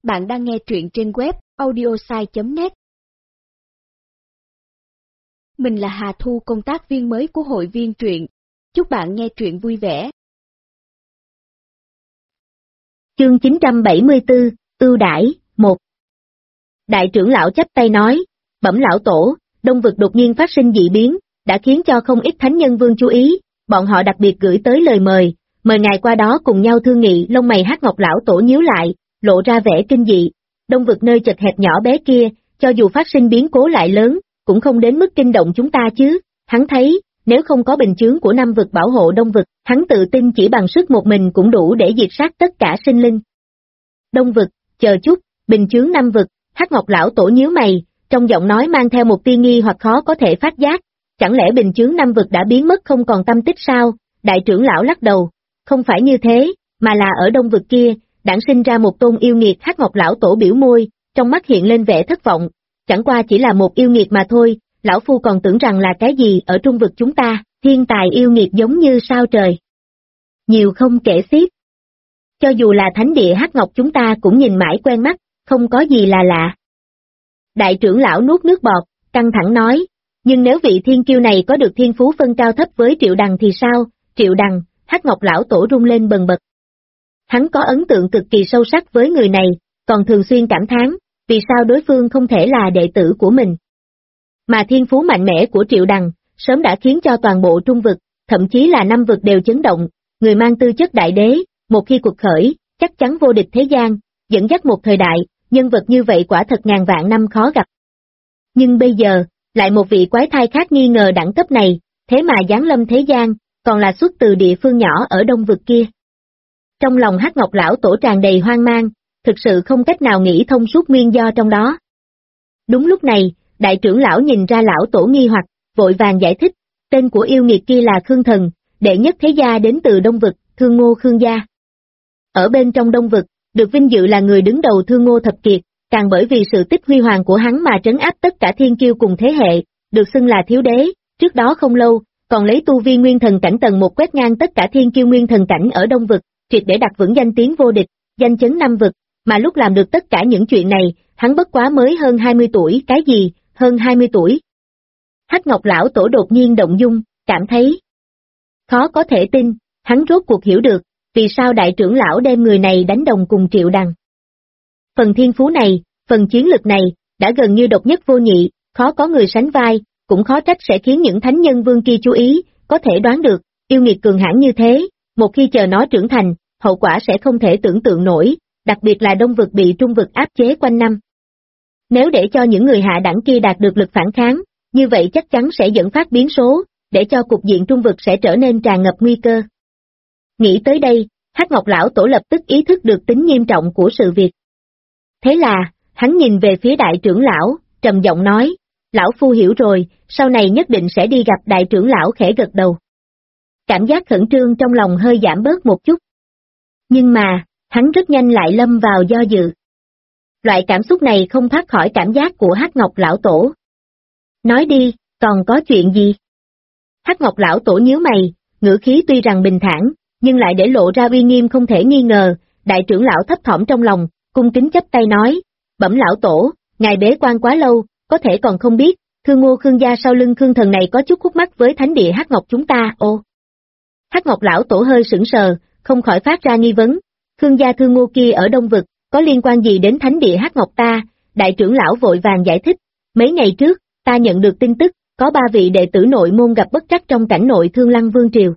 Bạn đang nghe truyện trên web audiosai.net. Mình là Hà Thu, công tác viên mới của hội viên truyện. Chúc bạn nghe truyện vui vẻ. Chương 974, ưu đãi, 1. Đại trưởng lão chắp tay nói, bẩm lão tổ, Đông vực đột nhiên phát sinh dị biến, đã khiến cho không ít thánh nhân vương chú ý, bọn họ đặc biệt gửi tới lời mời ngài qua đó cùng nhau thương nghị. Lông mày Hắc Ngọc lão tổ nhíu lại, lộ ra vẻ kinh dị. Đông vực nơi chật hẹp nhỏ bé kia, cho dù phát sinh biến cố lại lớn, cũng không đến mức kinh động chúng ta chứ. Hắn thấy, nếu không có bình chướng của Nam vực bảo hộ Đông vực, hắn tự tin chỉ bằng sức một mình cũng đủ để diệt sát tất cả sinh linh. Đông vực, chờ chút, bình chướng Nam vực. Hắc Ngọc lão tổ nhíu mày, trong giọng nói mang theo một tia nghi hoặc khó có thể phát giác. Chẳng lẽ bình chướng Nam vực đã biến mất không còn tâm tích sao? Đại trưởng lão lắc đầu, không phải như thế, mà là ở Đông vực kia, đản sinh ra một tôn yêu nghiệt. Hắc Ngọc lão tổ biểu môi, trong mắt hiện lên vẻ thất vọng, chẳng qua chỉ là một yêu nghiệt mà thôi, lão phu còn tưởng rằng là cái gì. Ở Trung vực chúng ta, thiên tài yêu nghiệt giống như sao trời, nhiều không kể xiết. Cho dù là thánh địa Hắc Ngọc chúng ta cũng nhìn mãi quen mắt, không có gì là lạ. Đại trưởng lão nuốt nước bọt, căng thẳng nói, nhưng nếu vị thiên kiêu này có được thiên phú phân cao thấp với Triệu Đằng thì sao? Triệu Đằng, Hắc Ngọc lão tổ rung lên bần bật. Hắn có ấn tượng cực kỳ sâu sắc với người này, còn thường xuyên cảm thán, vì sao đối phương không thể là đệ tử của mình. Mà thiên phú mạnh mẽ của Triệu Đằng, sớm đã khiến cho toàn bộ Trung vực, thậm chí là Nam vực đều chấn động. Người mang tư chất đại đế, một khi cuộc khởi, chắc chắn vô địch thế gian, dẫn dắt một thời đại, nhân vật như vậy quả thật ngàn vạn năm khó gặp. Nhưng bây giờ, lại một vị quái thai khác nghi ngờ đẳng cấp này, thế mà giáng lâm thế gian, còn là xuất từ địa phương nhỏ ở Đông vực kia. Trong lòng Hắc Ngọc lão tổ tràn đầy hoang mang, thực sự không cách nào nghĩ thông suốt nguyên do trong đó. Đúng lúc này, đại trưởng lão nhìn ra lão tổ nghi hoặc, vội vàng giải thích, tên của yêu nghiệt kia là Khương Thần, đệ nhất thế gia đến từ Đông vực, Thương Ngô Khương gia. Ở bên trong Đông vực, được vinh dự là người đứng đầu Thương Ngô thập kiệt, càng bởi vì sự tích huy hoàng của hắn mà trấn áp tất cả thiên kiêu cùng thế hệ, được xưng là thiếu đế. Trước đó không lâu, còn lấy tu vi nguyên thần cảnh tầng 1 quét ngang tất cả thiên kiêu nguyên thần cảnh ở Đông vực, triệt để đặt vững danh tiếng vô địch, danh chấn Nam vực. Mà lúc làm được tất cả những chuyện này, hắn bất quá mới hơn 20 tuổi. Cái gì, hơn 20 tuổi? Hắc Ngọc lão tổ đột nhiên động dung, cảm thấy khó có thể tin, hắn rốt cuộc hiểu được, vì sao đại trưởng lão đem người này đánh đồng cùng Triệu Đằng. Phần thiên phú này, phần chiến lực này, đã gần như độc nhất vô nhị, khó có người sánh vai, cũng khó trách sẽ khiến những thánh nhân vương kia chú ý, có thể đoán được, yêu nghiệt cường hãn như thế, một khi chờ nó trưởng thành, hậu quả sẽ không thể tưởng tượng nổi, đặc biệt là Đông vực bị Trung vực áp chế quanh năm. Nếu để cho những người hạ đẳng kia đạt được lực phản kháng, như vậy chắc chắn sẽ dẫn phát biến số, để cho cục diện Trung vực sẽ trở nên tràn ngập nguy cơ. Nghĩ tới đây, Hắc Ngọc lão tổ lập tức ý thức được tính nghiêm trọng của sự việc. Thế là, hắn nhìn về phía đại trưởng lão, trầm giọng nói, lão phu hiểu rồi, sau này nhất định sẽ đi gặp. Đại trưởng lão khẽ gật đầu. Cảm giác khẩn trương trong lòng hơi giảm bớt một chút. Nhưng mà, hắn rất nhanh lại lâm vào do dự. Loại cảm xúc này không thoát khỏi cảm giác của Hắc Ngọc lão tổ. Nói đi, còn có chuyện gì? Hắc Ngọc lão tổ nhíu mày, ngữ khí tuy rằng bình thản, nhưng lại để lộ ra uy nghiêm không thể nghi ngờ. Đại trưởng lão thấp thỏm trong lòng, cung kính chắp tay nói, bẩm lão tổ, ngài bế quan quá lâu, có thể còn không biết, Thương Ngô Khương gia sau lưng Khương Thần này có chút khúc mắc với thánh địa Hắc Ngọc chúng ta. Ô, Hắc Ngọc lão tổ hơi sững sờ, không khỏi phát ra nghi vấn, Khương gia Thương Ngô kia ở Đông vực, có liên quan gì đến thánh địa Hắc Ngọc ta? Đại trưởng lão vội vàng giải thích, mấy ngày trước, ta nhận được tin tức, có 3 vị đệ tử nội môn gặp bất trắc trong cảnh nội Thương Lăng Vương Triều.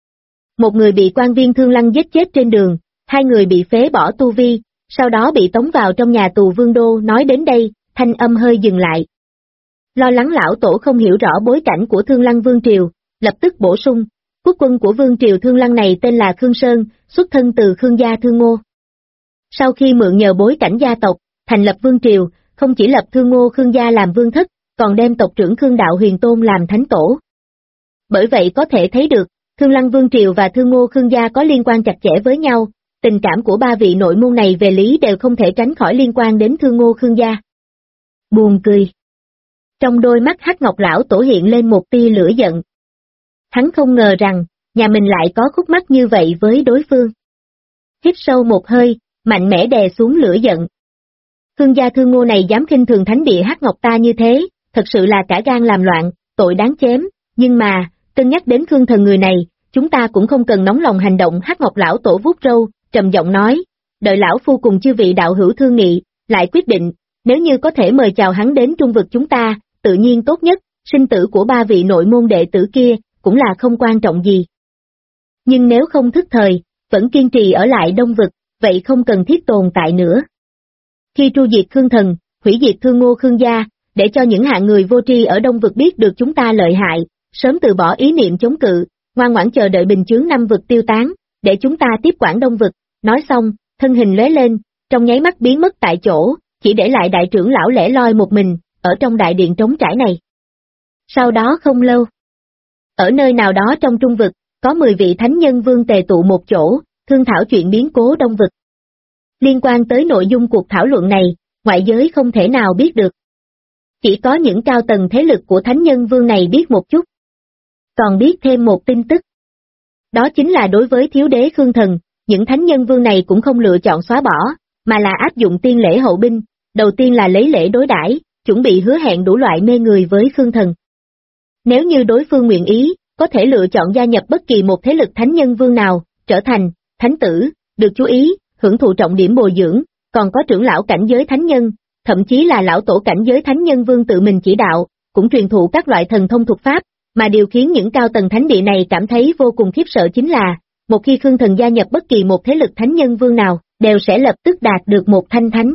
Một người bị quan viên Thương Lăng giết chết trên đường, 2 người bị phế bỏ tu vi, sau đó bị tống vào trong nhà tù Vương Đô. Nói đến đây, thanh âm hơi dừng lại. Lo lắng lão tổ không hiểu rõ bối cảnh của Thương Lăng Vương Triều, lập tức bổ sung, quốc quân của Vương Triều Thương Lăng này tên là Khương Sơn, xuất thân từ Khương gia Thương Ngô. Sau khi mượn nhờ bối cảnh gia tộc, thành lập Vương Triều, không chỉ lập Thương Ngô Khương gia làm vương thất, còn đem tộc trưởng Khương Đạo Huyền Tôn làm thánh tổ. Bởi vậy có thể thấy được, Thương Lăng Vương Triều và Thương Ngô Khương gia có liên quan chặt chẽ với nhau, tình cảm của 3 vị nội môn này về lý đều không thể tránh khỏi liên quan đến Thương Ngô Khương gia. Buồn cười. Trong đôi mắt Hắc Ngọc lão tổ hiện lên một tia lửa giận. Hắn không ngờ rằng, nhà mình lại có khúc mắc như vậy với đối phương. Hít sâu một hơi, mạnh mẽ đè xuống lửa giận. Khương gia Thương Ngô này dám khinh thường thánh địa Hắc Ngọc ta như thế, thật sự là cả gan làm loạn, tội đáng chém, nhưng mà, cân nhắc đến Khương thần người này, chúng ta cũng không cần nóng lòng hành động. Hắc Ngọc lão tổ vuốt râu, trầm giọng nói, đợi lão phu cùng chư vị đạo hữu thương nghị, lại quyết định, nếu như có thể mời chào hắn đến trung vực chúng ta, tự nhiên tốt nhất, sinh tử của ba vị nội môn đệ tử kia, cũng là không quan trọng gì. Nhưng nếu không thức thời, vẫn kiên trì ở lại đông vực, vậy không cần thiết tồn tại nữa. Khi tru diệt Khương thần, hủy diệt Thương Ngô Khương gia, để cho những hạng người vô tri ở đông vực biết được chúng ta lợi hại, sớm từ bỏ ý niệm chống cự, ngoan ngoãn chờ đợi bình chướng năm vực tiêu tán, để chúng ta tiếp quản đông vực. Nói xong, thân hình lóe lên, trong nháy mắt biến mất tại chỗ, chỉ để lại đại trưởng lão lẻ loi một mình, ở trong đại điện trống trải này. Sau đó không lâu, ở nơi nào đó trong trung vực, có 10 vị thánh nhân vương tề tụ một chỗ, thương thảo chuyện biến cố đông vực. Liên quan tới nội dung cuộc thảo luận này, ngoại giới không thể nào biết được. Chỉ có những cao tầng thế lực của thánh nhân vương này biết một chút. Còn biết thêm một tin tức. Đó chính là đối với thiếu đế Khương thần, những thánh nhân vương này cũng không lựa chọn xóa bỏ, mà là áp dụng tiên lễ hậu binh, đầu tiên là lấy lễ đối đãi, chuẩn bị hứa hẹn đủ loại mê người với Khương thần. Nếu như đối phương nguyện ý, có thể lựa chọn gia nhập bất kỳ một thế lực thánh nhân vương nào, trở thành thánh tử, được chú ý, hưởng thụ trọng điểm bồi dưỡng, còn có trưởng lão cảnh giới thánh nhân, thậm chí là lão tổ cảnh giới thánh nhân vương tự mình chỉ đạo, cũng truyền thụ các loại thần thông thuật pháp, mà điều khiến những cao tầng thánh địa này cảm thấy vô cùng khiếp sợ chính là, một khi Khương thần gia nhập bất kỳ một thế lực thánh nhân vương nào, đều sẽ lập tức đạt được một thanh thánh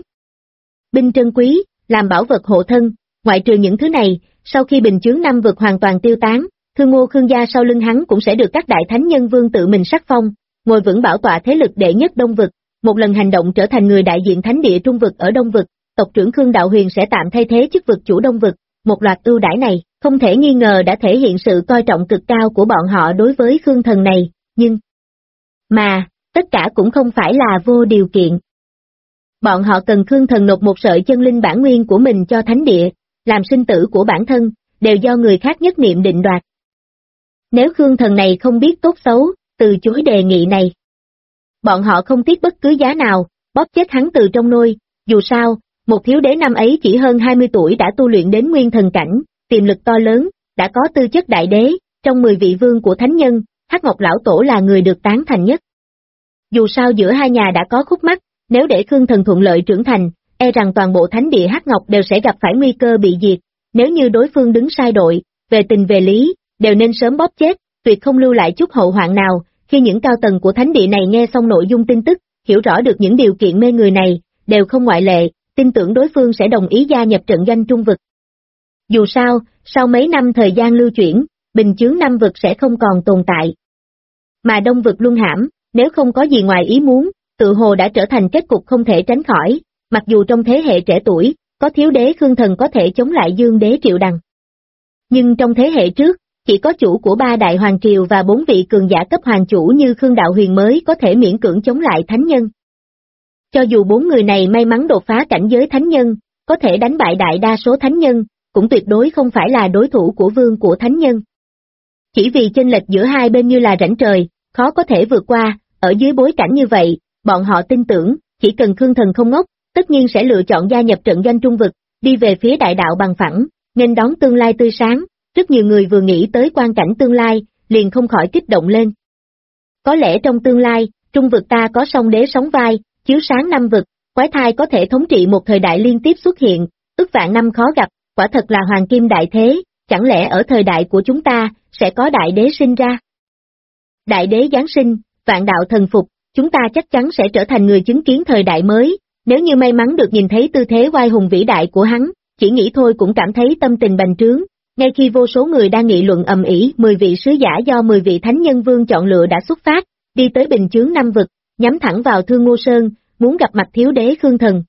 binh trân quý, làm bảo vật hộ thân. Ngoại trừ những thứ này, sau khi bình chướng năm vực hoàn toàn tiêu tán, Thương Ngô Khương gia sau lưng hắn cũng sẽ được các đại thánh nhân vương tự mình sắc phong, ngồi vững bảo tọa thế lực đệ nhất đông vực, một lần hành động trở thành người đại diện thánh địa trung vực ở đông vực, tộc trưởng Khương Đạo Huyền sẽ tạm thay thế chức vực chủ đông vực. Một loạt ưu đãi này, không thể nghi ngờ đã thể hiện sự coi trọng cực cao của bọn họ đối với Khương thần này, nhưng mà, tất cả cũng không phải là vô điều kiện. Bọn họ cần Khương thần nộp một sợi chân linh bản nguyên của mình cho thánh địa, làm sinh tử của bản thân, đều do người khác nhất niệm định đoạt. Nếu Khương thần này không biết tốt xấu, từ chối đề nghị này, bọn họ không tiếc bất cứ giá nào, bóp chết hắn từ trong nôi. Dù sao, một thiếu đế năm ấy chỉ hơn 20 tuổi đã tu luyện đến nguyên thần cảnh, tiềm lực to lớn, đã có tư chất đại đế, trong 10 vị vương của thánh nhân, Hắc Ngọc lão tổ là người được tán thành nhất. Dù sao giữa hai nhà đã có khúc mắc, nếu để Khương thần thuận lợi trưởng thành, e rằng toàn bộ thánh địa Hắc Ngọc đều sẽ gặp phải nguy cơ bị diệt. Nếu như đối phương đứng sai đội, về tình về lý, đều nên sớm bóp chết, tuyệt không lưu lại chút hậu hoạn nào. Khi những cao tầng của thánh địa này nghe xong nội dung tin tức, hiểu rõ được những điều kiện mê người này, đều không ngoại lệ, tin tưởng đối phương sẽ đồng ý gia nhập trận doanh trung vực. Dù sao, sau mấy năm thời gian lưu chuyển, bình chướng năm vực sẽ không còn tồn tại. Mà đông vực luân hãm, nếu không có gì ngoài ý muốn, tự hồ đã trở thành kết cục không thể tránh khỏi, mặc dù trong thế hệ trẻ tuổi, có thiếu đế Khương thần có thể chống lại Dương đế Triệu Đằng. Nhưng trong thế hệ trước, chỉ có chủ của 3 đại hoàng triều và 4 vị cường giả cấp hoàng chủ như Khương Đạo Huyền mới có thể miễn cưỡng chống lại thánh nhân. Cho dù 4 người này may mắn đột phá cảnh giới thánh nhân, có thể đánh bại đại đa số thánh nhân, cũng tuyệt đối không phải là đối thủ của vương của thánh nhân. Chỉ vì chênh lệch giữa hai bên như là rãnh trời, khó có thể vượt qua, ở dưới bối cảnh như vậy, bọn họ tin tưởng, chỉ cần Khương thần không ngốc, tất nhiên sẽ lựa chọn gia nhập trận doanh trung vực, đi về phía đại đạo bằng phẳng, nên đón tương lai tươi sáng. Rất nhiều người vừa nghĩ tới quan cảnh tương lai, liền không khỏi kích động lên. Có lẽ trong tương lai, trung vực ta có song đế sóng vai, chiếu sáng năm vực, quái thai có thể thống trị một thời đại liên tiếp xuất hiện, ức vạn năm khó gặp, quả thật là hoàng kim đại thế, chẳng lẽ ở thời đại của chúng ta, sẽ có đại đế sinh ra? Đại đế giáng sinh, vạn đạo thần phục, chúng ta chắc chắn sẽ trở thành người chứng kiến thời đại mới, nếu như may mắn được nhìn thấy tư thế oai hùng vĩ đại của hắn, chỉ nghĩ thôi cũng cảm thấy tâm tình bành trướng. Ngay khi vô số người đang nghị luận ầm ĩ, 10 vị sứ giả do 10 vị thánh nhân vương chọn lựa đã xuất phát, đi tới bình chướng năm vực, nhắm thẳng vào Thương Ngô Sơn, muốn gặp mặt thiếu đế Khương thần.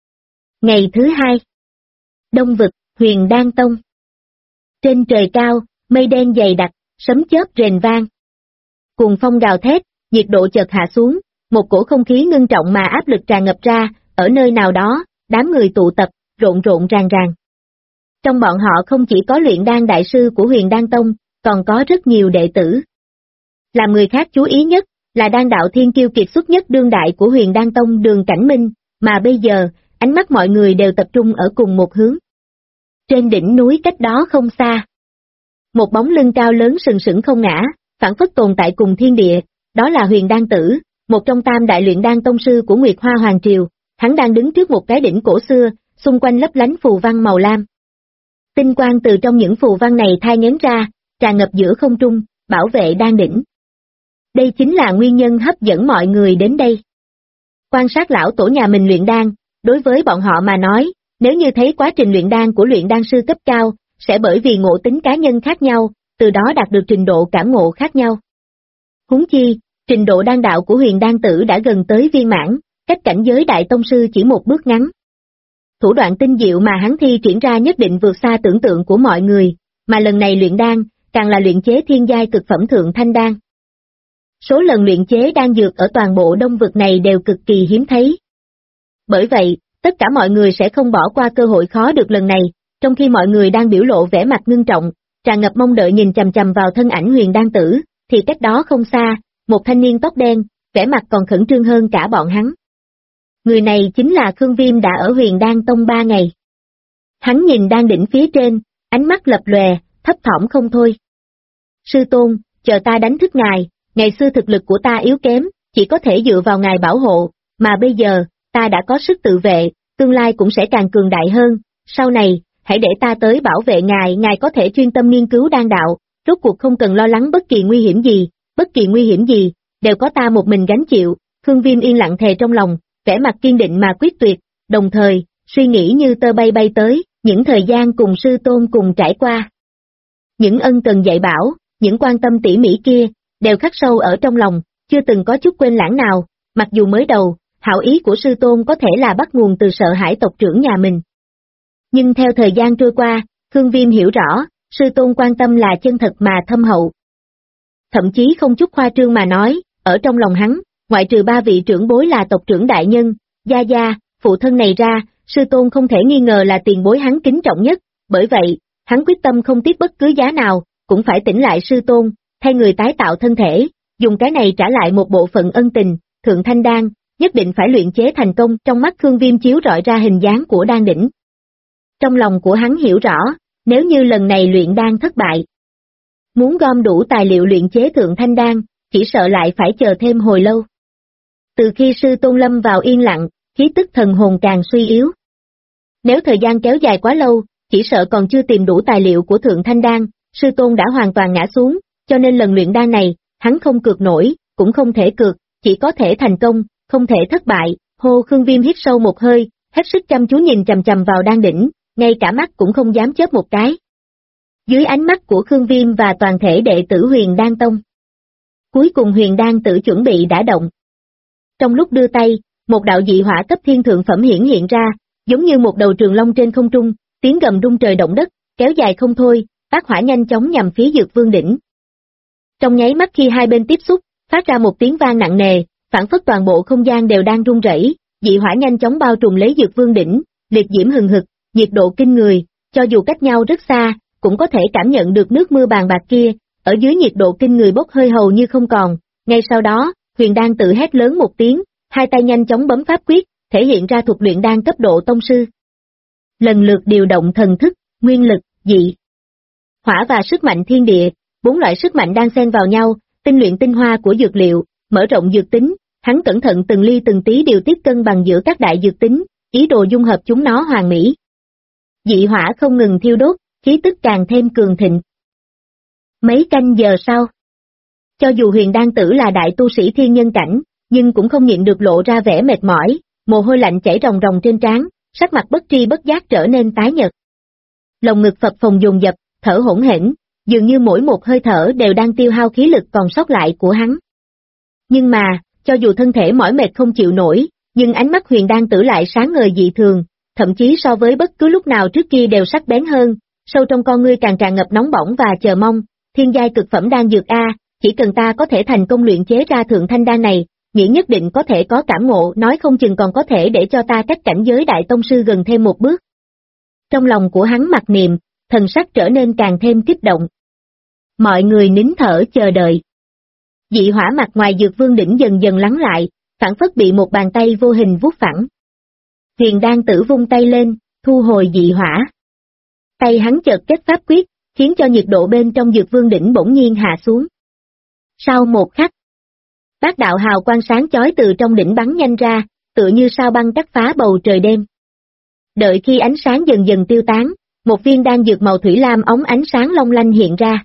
Ngày thứ 2, đông vực, Huyền Đan Tông. Trên trời cao, mây đen dày đặc, sấm chớp rền vang. Cuồng phong gào thét, nhiệt độ chợt hạ xuống, một cổ không khí ngưng trọng mà áp lực tràn ngập ra, ở nơi nào đó, đám người tụ tập, rộn rộn ràng ràng. Trong bọn họ không chỉ có luyện đan đại sư của Huyền Đan Tông, còn có rất nhiều đệ tử. Làm người khác chú ý nhất, là đan đạo thiên kiêu kiệt xuất nhất đương đại của Huyền Đan Tông Đường Cảnh Minh, mà bây giờ, ánh mắt mọi người đều tập trung ở cùng một hướng. Trên đỉnh núi cách đó không xa, một bóng lưng cao lớn sừng sững không ngã, phảng phất tồn tại cùng thiên địa, đó là Huyền Đan Tử, một trong tam đại luyện đan tông sư của Nguyệt Hoa Hoàng Triều, hắn đang đứng trước một cái đỉnh cổ xưa, xung quanh lấp lánh phù văn màu lam. Tinh quang từ trong những phù văn này thai nghén ra, tràn ngập giữa không trung, bảo vệ đan đỉnh. Đây chính là nguyên nhân hấp dẫn mọi người đến đây. Quan sát lão tổ nhà mình luyện đan, đối với bọn họ mà nói, nếu như thấy quá trình luyện đan của luyện đan sư cấp cao, sẽ bởi vì ngộ tính cá nhân khác nhau, từ đó đạt được trình độ cảm ngộ khác nhau. Huống chi, trình độ đan đạo của Huyền Đan Tử đã gần tới viên mãn, cách cảnh giới đại tông sư chỉ một bước ngắn. Thủ đoạn tinh diệu mà hắn thi triển ra nhất định vượt xa tưởng tượng của mọi người, mà lần này luyện đan, càng là luyện chế thiên giai cực phẩm thượng thanh đan. Số lần luyện chế đan dược ở toàn bộ đông vực này đều cực kỳ hiếm thấy. Bởi vậy, tất cả mọi người sẽ không bỏ qua cơ hội khó được lần này, trong khi mọi người đang biểu lộ vẻ mặt ngưng trọng, tràn ngập mong đợi nhìn chằm chằm vào thân ảnh Huyền Đan Tử, thì cách đó không xa, một thanh niên tóc đen, vẻ mặt còn khẩn trương hơn cả bọn hắn. Người này chính là Khương Viêm đã ở Huyền Đan Tông 3 ngày. Hắn nhìn đan đỉnh phía trên, ánh mắt lập lòe, thấp thỏm không thôi. Sư tôn, chờ ta đánh thức ngài, ngày xưa thực lực của ta yếu kém, chỉ có thể dựa vào ngài bảo hộ, mà bây giờ, ta đã có sức tự vệ, tương lai cũng sẽ càng cường đại hơn, sau này, hãy để ta tới bảo vệ ngài có thể chuyên tâm nghiên cứu đan đạo, rốt cuộc không cần lo lắng bất kỳ nguy hiểm gì, đều có ta một mình gánh chịu. Khương Viêm yên lặng thề trong lòng, vẻ mặt kiên định mà quyết tuyệt, đồng thời, suy nghĩ như tơ bay tới, những thời gian cùng sư tôn cùng trải qua. Những ân cần dạy bảo, những quan tâm tỉ mỉ kia, đều khắc sâu ở trong lòng, chưa từng có chút quên lãng nào, mặc dù mới đầu, hảo ý của sư tôn có thể là bắt nguồn từ sợ hãi tộc trưởng nhà mình. Nhưng theo thời gian trôi qua, Khương Viêm hiểu rõ, sư tôn quan tâm là chân thật mà thâm hậu. Thậm chí không chút khoa trương mà nói, ở trong lòng hắn, ngoại trừ 3 vị trưởng bối là tộc trưởng đại nhân, gia gia, phụ thân này ra, sư tôn không thể nghi ngờ là tiền bối hắn kính trọng nhất, bởi vậy, hắn quyết tâm không tiếc bất cứ giá nào, cũng phải tỉnh lại sư tôn, thay người tái tạo thân thể, dùng cái này trả lại một bộ phận ân tình, thượng thanh đan, nhất định phải luyện chế thành công. Trong mắt Khương Viêm chiếu rọi ra hình dáng của đan đỉnh. Trong lòng của hắn hiểu rõ, nếu như lần này luyện đan thất bại, muốn gom đủ tài liệu luyện chế thượng thanh đan, chỉ sợ lại phải chờ thêm hồi lâu. Từ khi sư tôn lâm vào yên lặng, khí tức thần hồn càng suy yếu. Nếu thời gian kéo dài quá lâu, chỉ sợ còn chưa tìm đủ tài liệu của thượng thanh đan, sư tôn đã hoàn toàn ngã xuống, cho nên lần luyện đan này, hắn không cược nổi, cũng không thể cược, chỉ có thể thành công, không thể thất bại. Hô, Khương Viêm hít sâu một hơi, hết sức chăm chú nhìn chằm chằm vào đan đỉnh, ngay cả mắt cũng không dám chớp một cái. Dưới ánh mắt của Khương Viêm và toàn thể đệ tử Huyền Đan Tông, cuối cùng Huyền Đan Tử chuẩn bị đã động. Trong lúc đưa tay, một đạo dị hỏa cấp thiên thượng phẩm hiển hiện ra, giống như một đầu trường long trên không trung, tiếng gầm rung trời động đất, kéo dài không thôi, bát hỏa nhanh chóng nhằm phía Dược Vương đỉnh. Trong nháy mắt khi hai bên tiếp xúc, phát ra một tiếng vang nặng nề, phảng phất toàn bộ không gian đều đang rung rẩy, dị hỏa nhanh chóng bao trùm lấy Dược Vương đỉnh, liệt diễm hừng hực, nhiệt độ kinh người, cho dù cách nhau rất xa, cũng có thể cảm nhận được nước mưa bàn bạc kia, ở dưới nhiệt độ kinh người bốc hơi hầu như không còn. Ngay sau đó, Huyền Đan Tự hét lớn một tiếng, hai tay nhanh chóng bấm pháp quyết, thể hiện ra thuật luyện đan cấp độ tông sư. Lần lượt điều động thần thức, nguyên lực, dị hỏa và sức mạnh thiên địa, 4 loại sức mạnh đang xen vào nhau, tinh luyện tinh hoa của dược liệu, mở rộng dược tính, hắn cẩn thận từng ly từng tí điều tiết cân bằng giữa các đại dược tính, ý đồ dung hợp chúng nó hoàn mỹ. Dị hỏa không ngừng thiêu đốt, khí tức càng thêm cường thịnh. Mấy canh giờ sau, cho dù Huyền Đan Tử là đại tu sĩ thiên nhân cảnh, nhưng cũng không nhịn được lộ ra vẻ mệt mỏi, mồ hôi lạnh chảy ròng ròng trên trán, sắc mặt bất tri bất giác trở nên tái nhợt. Lồng ngực phập phồng dồn dập, thở hỗn hển, dường như mỗi một hơi thở đều đang tiêu hao khí lực còn sót lại của hắn. Nhưng mà, cho dù thân thể mỏi mệt không chịu nổi, nhưng ánh mắt Huyền Đan Tử lại sáng ngời dị thường, thậm chí so với bất cứ lúc nào trước kia đều sắc bén hơn, sâu trong con ngươi càng tràn ngập nóng bỏng và chờ mong. Thiên giai cực phẩm đan dược A, chỉ cần ta có thể thành công luyện chế ra thượng thanh đan này, nghĩ nhất định có thể có cảm ngộ, nói không chừng còn có thể để cho ta cách cảnh giới đại tông sư gần thêm một bước. Trong lòng của hắn mặc niệm, thần sắc trở nên càng thêm kích động. Mọi người nín thở chờ đợi. Dị hỏa mặt ngoài Dược Vương đỉnh dần dần lắng lại, phảng phất bị một bàn tay vô hình vuốt phẳng. Huyền Đan Tử vung tay lên, thu hồi dị hỏa. Tay hắn chợt kết pháp quyết, khiến cho nhiệt độ bên trong Dược Vương đỉnh bỗng nhiên hạ xuống. Sau một khắc, bát đạo hào quang sáng chói từ trong đỉnh bắn nhanh ra, tựa như sao băng cắt phá bầu trời đêm. Đợi khi ánh sáng dần dần tiêu tán, một viên đan dược màu thủy lam óng ánh sáng long lanh hiện ra.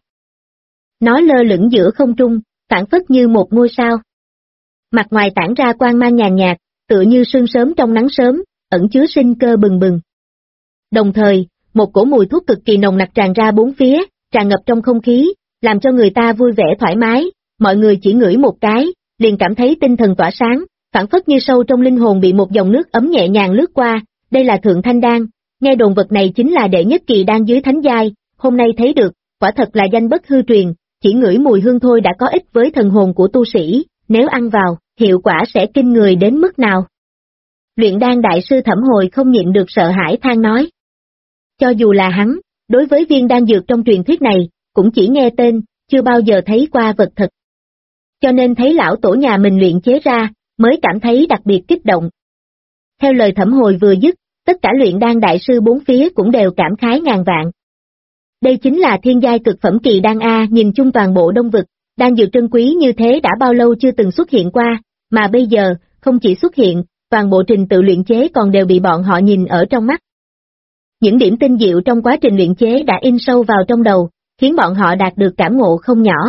Nó lơ lửng giữa không trung, phảng phất như một ngôi sao. Mặt ngoài tản ra quang mang nhàn nhạt, tựa như sương sớm trong nắng sớm, ẩn chứa sinh cơ bừng bừng. Đồng thời, một cổ mùi thuốc cực kỳ nồng nặc tràn ra bốn phía, tràn ngập trong không khí, làm cho người ta vui vẻ thoải mái, mọi người chỉ ngửi một cái, liền cảm thấy tinh thần tỏa sáng, phảng phất như sâu trong linh hồn bị một dòng nước ấm nhẹ nhàng lướt qua. Đây là Thượng Thanh Đan, nghe đồn vật này chính là đệ nhất kỳ đan dưới thánh giai, hôm nay thấy được, quả thật là danh bất hư truyền, chỉ ngửi mùi hương thôi đã có ích với thần hồn của tu sĩ, nếu ăn vào, hiệu quả sẽ kinh người đến mức nào. Luyện đan đại sư Thẩm Hồi không nhịn được sợ hãi than nói. Cho dù là hắn, đối với viên đan dược trong truyền thuyết này, cũng chỉ nghe tên, chưa bao giờ thấy qua vật thật. Cho nên thấy lão tổ nhà mình luyện chế ra, mới cảm thấy đặc biệt kích động. Theo lời Thẩm Hồi vừa dứt, tất cả luyện đan đại sư bốn phía cũng đều cảm khái ngàn vạn. Đây chính là thiên giai cực phẩm kỳ đan A, nhìn chung toàn bộ Đông Vực, đan dược trân quý như thế đã bao lâu chưa từng xuất hiện qua, mà bây giờ, không chỉ xuất hiện, toàn bộ trình tự luyện chế còn đều bị bọn họ nhìn ở trong mắt. Những điểm tinh diệu trong quá trình luyện chế đã in sâu vào trong đầu, khiến bọn họ đạt được cảm ngộ không nhỏ.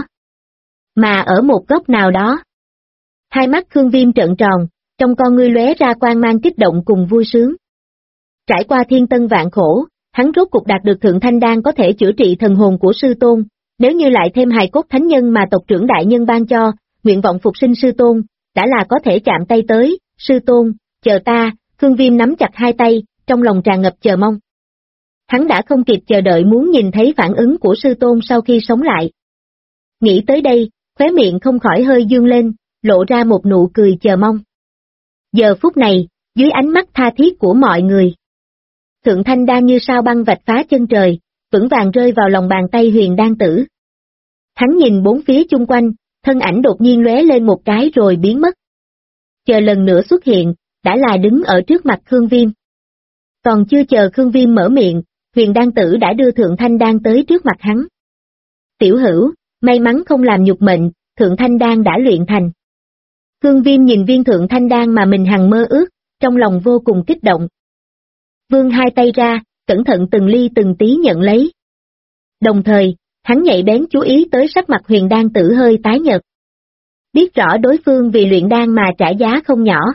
Mà ở một góc nào đó, hai mắt Khương Viêm trợn tròn, trong con ngươi lóe ra quang mang kích động cùng vui sướng. Trải qua thiên tân vạn khổ, hắn rốt cục đạt được Thượng Thanh Đan có thể chữa trị thần hồn của sư tôn, nếu như lại thêm hài cốt thánh nhân mà tộc trưởng đại nhân ban cho, nguyện vọng phục sinh sư tôn, đã là có thể chạm tay tới, sư tôn, chờ ta, Khương Viêm nắm chặt hai tay, trong lòng tràn ngập chờ mong. Hắn đã không kịp chờ đợi muốn nhìn thấy phản ứng của sư tôn sau khi sống lại. Nghĩ tới đây, khóe miệng không khỏi hơi dương lên, lộ ra một nụ cười chờ mong. Giờ phút này, dưới ánh mắt tha thiết của mọi người, Thượng Thanh Đan như sao băng vạch phá chân trời, vững vàng rơi vào lòng bàn tay Huyền Đan Tử. Hắn nhìn bốn phía chung quanh, thân ảnh đột nhiên lóe lên một cái rồi biến mất. Chờ lần nữa xuất hiện, đã là đứng ở trước mặt Khương Viêm. Còn chưa chờ Khương Viêm mở miệng, Huyền Đan Tử đã đưa Thượng Thanh Đan tới trước mặt hắn. Tiểu hữu, may mắn không làm nhục mệnh, Thượng Thanh Đan đã luyện thành. Khương Viêm nhìn viên Thượng Thanh Đan mà mình hằng mơ ước, trong lòng vô cùng kích động. Vươn hai tay ra, cẩn thận từng ly từng tí nhận lấy. Đồng thời, hắn nhạy bén chú ý tới sắc mặt Huyền Đan Tử hơi tái nhợt. Biết rõ đối phương vì luyện đan mà trả giá không nhỏ.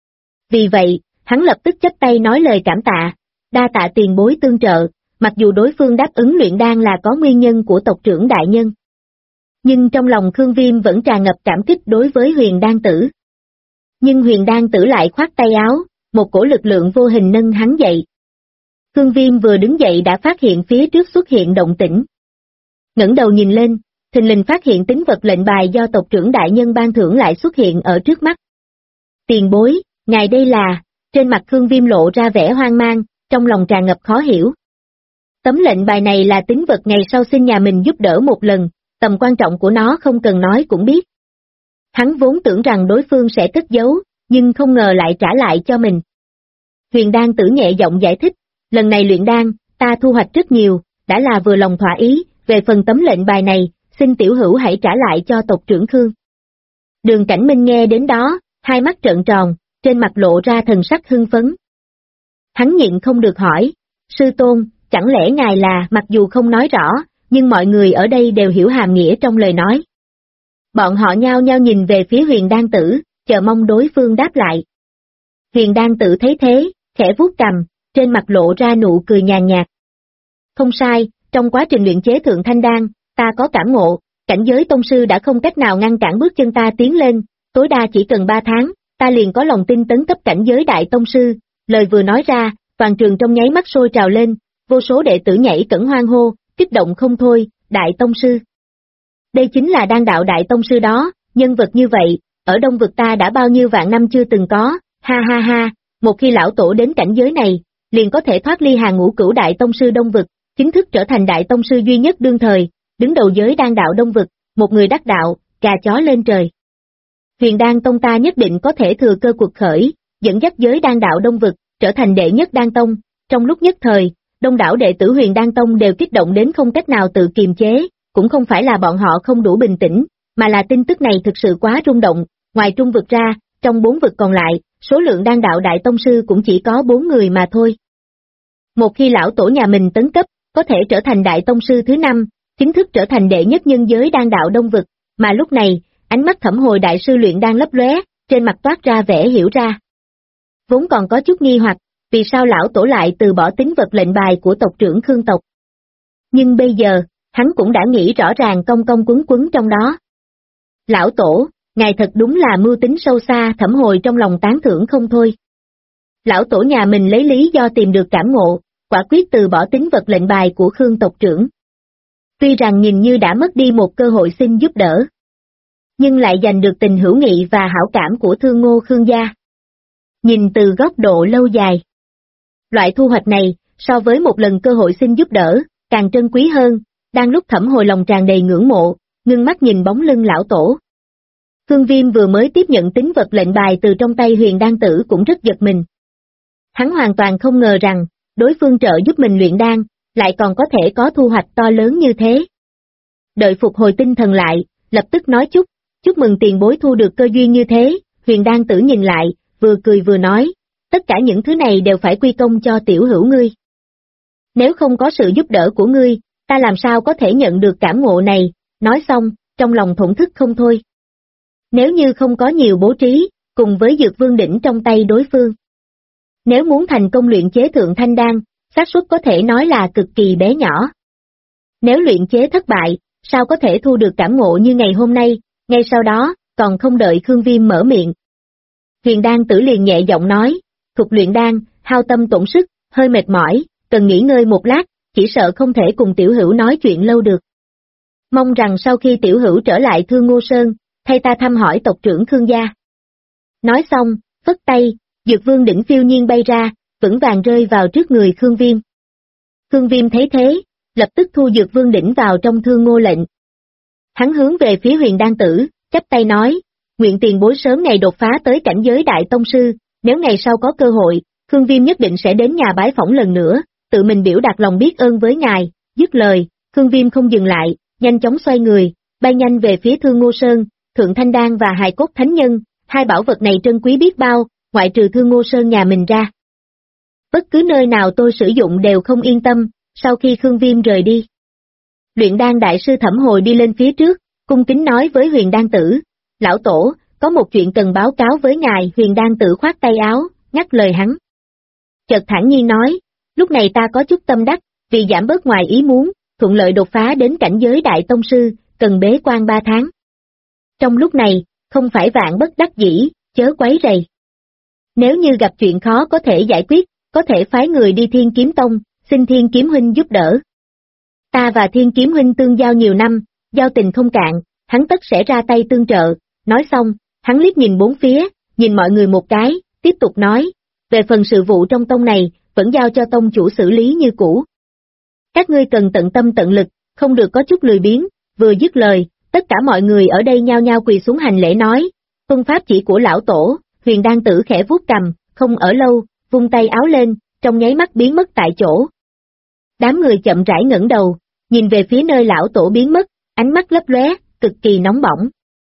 Vì vậy, hắn lập tức chắp tay nói lời cảm tạ, đa tạ tiền bối tương trợ, mặc dù đối phương đáp ứng luyện đan là có nguyên nhân của tộc trưởng đại nhân. Nhưng trong lòng Khương Viêm vẫn tràn ngập cảm kích đối với Huyền Đan Tử. Nhưng Huyền Đan Tử lại khoát tay áo, một cổ lực lượng vô hình nâng hắn dậy. Khương Viêm vừa đứng dậy đã phát hiện phía trước xuất hiện động tĩnh. Ngẩng đầu nhìn lên, thình lình phát hiện tín vật lệnh bài do tộc trưởng đại nhân ban thưởng lại xuất hiện ở trước mắt. Tiền bối, ngài đây là, trên mặt Khương Viêm lộ ra vẻ hoang mang, trong lòng tràn ngập khó hiểu. Tấm lệnh bài này là tín vật ngày sau xin nhà mình giúp đỡ một lần, tầm quan trọng của nó không cần nói cũng biết. Hắn vốn tưởng rằng đối phương sẽ cất giấu, nhưng không ngờ lại trả lại cho mình. Huyền Đan Tử nhẹ giọng giải thích, lần này luyện đan, ta thu hoạch rất nhiều, đã là vừa lòng thỏa ý, về phần tấm lệnh bài này, xin tiểu hữu hãy trả lại cho tộc trưởng Khương. Đường Cảnh Minh nghe đến đó, hai mắt trợn tròn, trên mặt lộ ra thần sắc hưng phấn. Hắn nhịn không được hỏi, sư tôn, chẳng lẽ ngài là, mặc dù không nói rõ, nhưng mọi người ở đây đều hiểu hàm nghĩa trong lời nói. Bọn họ nhao nhao nhìn về phía Huyền Đan Tử, chờ mong đối phương đáp lại. Huyền Đan Tử thấy thế, khẽ vuốt cằm, trên mặt lộ ra nụ cười nhàn nhạt. Không sai, trong quá trình luyện chế Thượng Thanh Đan, ta có cảm ngộ, cảnh giới tông sư đã không cách nào ngăn cản bước chân ta tiến lên, tối đa chỉ cần 3 tháng, ta liền có lòng tin tấn cấp cảnh giới đại tông sư. Lời vừa nói ra, toàn trường trong nháy mắt sôi trào lên, vô số đệ tử nhảy cẫng hoan hô, kích động không thôi, đại tông sư. Đây chính là đan đạo đại tông sư đó, nhân vật như vậy, ở Đông Vực ta đã bao nhiêu vạn năm chưa từng có, ha ha ha, một khi lão tổ đến cảnh giới này, liền có thể thoát ly hàng ngũ cửu đại tông sư Đông Vực, chính thức trở thành đại tông sư duy nhất đương thời, đứng đầu giới đan đạo Đông Vực, một người đắc đạo, gà chó lên trời. Huyền Đan tông ta nhất định có thể thừa cơ cuộc khởi, dẫn dắt giới đan đạo Đông Vực, trở thành đệ nhất Đan Tông. Trong lúc nhất thời, đông đảo đệ tử Huyền Đan Tông đều kích động đến không cách nào tự kiềm chế, cũng không phải là bọn họ không đủ bình tĩnh, mà là tin tức này thực sự quá rung động. Ngoài Trung vực ra, trong 4 vực còn lại, số lượng đan đạo đại tông sư cũng chỉ có 4 người mà thôi. Một khi lão tổ nhà mình tấn cấp, có thể trở thành đại tông sư thứ 5, chính thức trở thành đệ nhất nhân giới đan đạo đông vực, mà lúc này, ánh mắt Thẩm Hồi đại sư luyện đan lấp lóe, trên mặt toát ra vẻ hiểu ra. Vốn còn có chút nghi hoặc, vì sao lão tổ lại từ bỏ tính vật lệnh bài của tộc trưởng Khương tộc. Nhưng bây giờ, hắn cũng đã nghĩ rõ ràng cong cong quấn quấn trong đó. Lão tổ, ngài thật đúng là mưu tính sâu xa. Thẩm Hồi trong lòng tán thưởng không thôi. Lão tổ nhà mình lấy lý do tìm được cảm ngộ, quả quyết từ bỏ tính vật lệnh bài của Khương tộc trưởng. Tuy rằng nhìn như đã mất đi một cơ hội xin giúp đỡ, nhưng lại giành được tình hữu nghị và hảo cảm của Thương Ngô Khương gia. Nhìn từ góc độ lâu dài, loại thu hoạch này, so với một lần cơ hội xin giúp đỡ, càng trân quý hơn. Đang lúc Thẩm Hồi lòng tràn đầy ngưỡng mộ, ngưng mắt nhìn bóng lưng lão tổ. Khương Viêm vừa mới tiếp nhận tính vật lệnh bài từ trong tay Huyền Đan Tử cũng rất giật mình. Hắn hoàn toàn không ngờ rằng, đối phương trợ giúp mình luyện đan, lại còn có thể có thu hoạch to lớn như thế. Đợi phục hồi tinh thần lại, lập tức nói chúc mừng tiền bối thu được cơ duyên như thế. Huyền Đan Tử nhìn lại, vừa cười vừa nói, tất cả những thứ này đều phải quy công cho tiểu hữu ngươi. Nếu không có sự giúp đỡ của ngươi, ta làm sao có thể nhận được cảm ngộ này. Nói xong, trong lòng thổn thức không thôi. Nếu như không có nhiều bố trí, cùng với dược vương đỉnh trong tay đối phương, nếu muốn thành công luyện chế thượng thanh đan, xác suất có thể nói là cực kỳ bé nhỏ. Nếu luyện chế thất bại, sao có thể thu được cảm ngộ như ngày hôm nay. Ngay sau đó, còn không đợi Khương Viêm mở miệng, Huyền Đan Tử liền nhẹ giọng nói, thuộc luyện đan, hao tâm tổn sức, hơi mệt mỏi, cần nghỉ ngơi một lát, chỉ sợ không thể cùng tiểu hữu nói chuyện lâu được. Mong rằng sau khi tiểu hữu trở lại Thương Ngô Sơn, thay ta thăm hỏi tộc trưởng Khương gia. Nói xong, phất tay, dược vương đỉnh phiêu nhiên bay ra, vững vàng rơi vào trước người Khương Viêm. Khương Viêm thấy thế, lập tức thu dược vương đỉnh vào trong Thương Ngô lệnh. Hắn hướng về phía Huyền Đan Tử, chắp tay nói, nguyện tiền bối sớm ngày đột phá tới cảnh giới đại tông sư, nếu ngày sau có cơ hội, Khương Viêm nhất định sẽ đến nhà bái phỏng lần nữa, tự mình biểu đạt lòng biết ơn với ngài. Dứt lời, Khương Viêm không dừng lại, nhanh chóng xoay người, bay nhanh về phía Thương Ngô Sơn. Thượng Thanh Đan và hài cốt thánh nhân, hai bảo vật này trân quý biết bao, ngoại trừ Thương Ngô Sơn nhà mình ra. Bất cứ nơi nào tôi sử dụng đều không yên tâm. Sau khi Khương Viêm rời đi, luyện đan đại sư Thẩm Hồi đi lên phía trước, cung kính nói với Huyền Đan Tử, lão tổ, có một chuyện cần báo cáo với ngài. Huyền Đan Tử khoát tay áo, ngắt lời hắn. Chợt thản nhiên nói, lúc này ta có chút tâm đắc, vì giảm bớt ngoài ý muốn, thuận lợi đột phá đến cảnh giới đại tông sư, cần bế quan 3 tháng. Trong lúc này, không phải vạn bất đắc dĩ, chớ quấy rầy. Nếu như gặp chuyện khó có thể giải quyết, có thể phái người đi Thiên Kiếm Tông, xin Thiên Kiếm Huynh giúp đỡ. Ta và Thiên Kiếm Huynh tương giao nhiều năm, giao tình không cạn, hắn tất sẽ ra tay tương trợ. Nói xong, hắn liếc nhìn bốn phía, nhìn mọi người một cái, tiếp tục nói, về phần sự vụ trong tông này, vẫn giao cho tông chủ xử lý như cũ. Các ngươi cần tận tâm tận lực, không được có chút lười biếng. Vừa dứt lời, tất cả mọi người ở đây nhao nhao quỳ xuống hành lễ nói, tuân pháp chỉ của lão tổ. Huyền Đan Tử khẽ vuốt cằm, không ở lâu, vung tay áo lên, trong nháy mắt biến mất tại chỗ. Đám người chậm rãi ngẩng đầu, nhìn về phía nơi lão tổ biến mất, ánh mắt lấp lóe, cực kỳ nóng bỏng.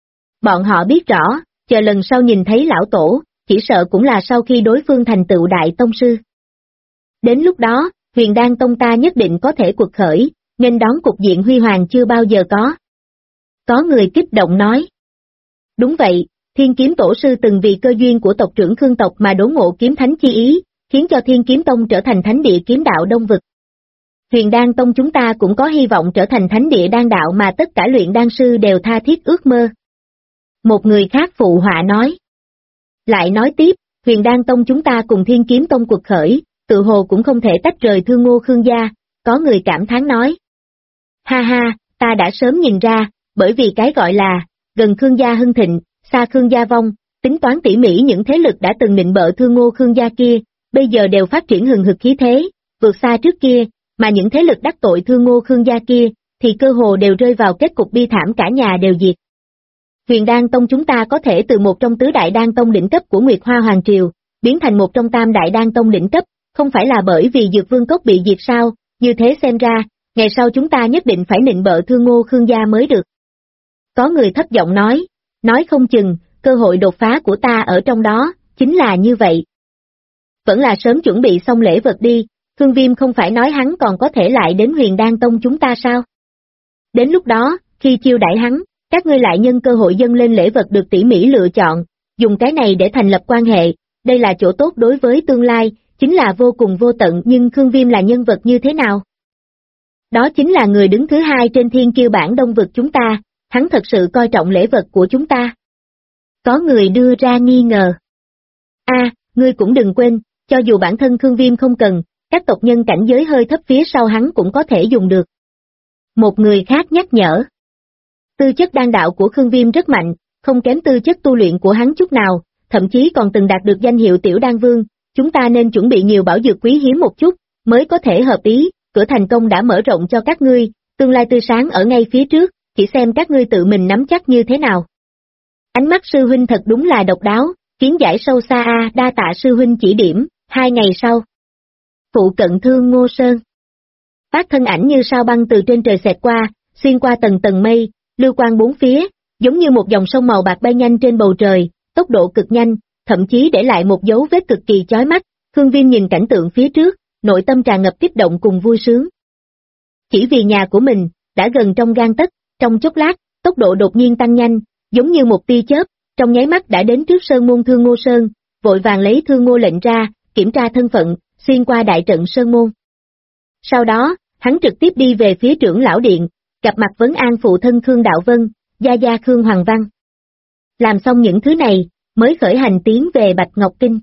Bọn họ biết rõ, chờ lần sau nhìn thấy lão tổ, chỉ sợ cũng là sau khi đối phương thành tựu đại tông sư. Đến lúc đó, Huyền Đan Tông ta nhất định có thể quật khởi, nghênh đón cục diện huy hoàng chưa bao giờ có. Có người kích động nói. Đúng vậy, Thiên Kiếm Tổ sư từng vì cơ duyên của tộc trưởng Khương tộc mà đốn ngộ kiếm thánh chi ý, khiến cho Thiên Kiếm Tông trở thành thánh địa kiếm đạo đông vực. Huyền Đan Tông chúng ta cũng có hy vọng trở thành thánh địa đan đạo mà tất cả luyện đan sư đều tha thiết ước mơ. Một người khác phụ họa nói. Lại nói tiếp, Huyền Đan Tông chúng ta cùng Thiên Kiếm Tông quật khởi, tự hồ cũng không thể tách rời Thương Ngô Khương gia, có người cảm thán nói. Ha ha, ta đã sớm nhìn ra, bởi vì cái gọi là, gần Khương gia hưng thịnh, xa Khương gia vong, tính toán tỉ mỉ những thế lực đã từng nịnh bợ Thương Ngô Khương gia kia, bây giờ đều phát triển hừng hực khí thế, vượt xa trước kia, mà những thế lực đắc tội Thương Ngô Khương gia kia, thì cơ hồ đều rơi vào kết cục bi thảm cả nhà đều diệt. Huyền Đan Tông chúng ta có thể từ một trong tứ đại đan tông đỉnh cấp của Nguyệt Hoa Hoàng Triều, biến thành một trong tam đại đan tông đỉnh cấp, không phải là bởi vì Dược Vương Cốc bị diệt sao, như thế xem ra, ngày sau chúng ta nhất định phải nịnh bợ Thương Ngô Khương gia mới được. Có người thấp giọng nói không chừng, cơ hội đột phá của ta ở trong đó, chính là như vậy. Vẫn là sớm chuẩn bị xong lễ vật đi, Khương Viêm không phải nói hắn còn có thể lại đến Huyền Đan Tông chúng ta sao? Đến lúc đó, khi chiêu đãi hắn, các ngươi lại nhân cơ hội dâng lên lễ vật được tỉ mỉ lựa chọn, dùng cái này để thành lập quan hệ, đây là chỗ tốt đối với tương lai, chính là vô cùng vô tận. Nhưng Khương Viêm là nhân vật như thế nào? Đó chính là người đứng thứ hai trên thiên kiêu bảng đông vực chúng ta, hắn thật sự coi trọng lễ vật của chúng ta. Có người đưa ra nghi ngờ. Ngươi cũng đừng quên, cho dù bản thân Khương Viêm không cần, các tộc nhân cảnh giới hơi thấp phía sau hắn cũng có thể dùng được. Một người khác nhắc nhở. Tư chất đan đạo của Khương Viêm rất mạnh, không kém tư chất tu luyện của hắn chút nào, thậm chí còn từng đạt được danh hiệu Tiểu Đan Vương, chúng ta nên chuẩn bị nhiều bảo dược quý hiếm một chút, mới có thể hợp ý, cửa thành công đã mở rộng cho các ngươi, tương lai tươi sáng ở ngay phía trước, chỉ xem các ngươi tự mình nắm chắc như thế nào. Ánh mắt sư huynh thật đúng là độc đáo, kiến giải sâu xa đa tạ sư huynh chỉ điểm. 2 ngày sau. Phụ cận Thương Ngô Sơn. Phát thân ảnh như sao băng từ trên trời xẹt qua, xuyên qua tầng tầng mây, lưu quang bốn phía, giống như một dòng sông màu bạc bay nhanh trên bầu trời, tốc độ cực nhanh, thậm chí để lại một dấu vết cực kỳ chói mắt. Khương Viêm nhìn cảnh tượng phía trước, nội tâm tràn ngập kích động cùng vui sướng. Chỉ vì nhà của mình, đã gần trong gang tấc, trong chốc lát, tốc độ đột nhiên tăng nhanh, giống như một tia chớp, trong nháy mắt đã đến trước sơn môn Thương Ngô Sơn, vội vàng lấy Thương Ngô lệnh ra, kiểm tra thân phận, xuyên qua đại trận sơn môn. Sau đó, hắn trực tiếp đi về phía trưởng lão điện, gặp mặt vấn an phụ thân Khương Đạo Vân, gia gia Khương Hoàng Văn. Làm xong những thứ này, mới khởi hành tiến về Bạch Ngọc Kinh.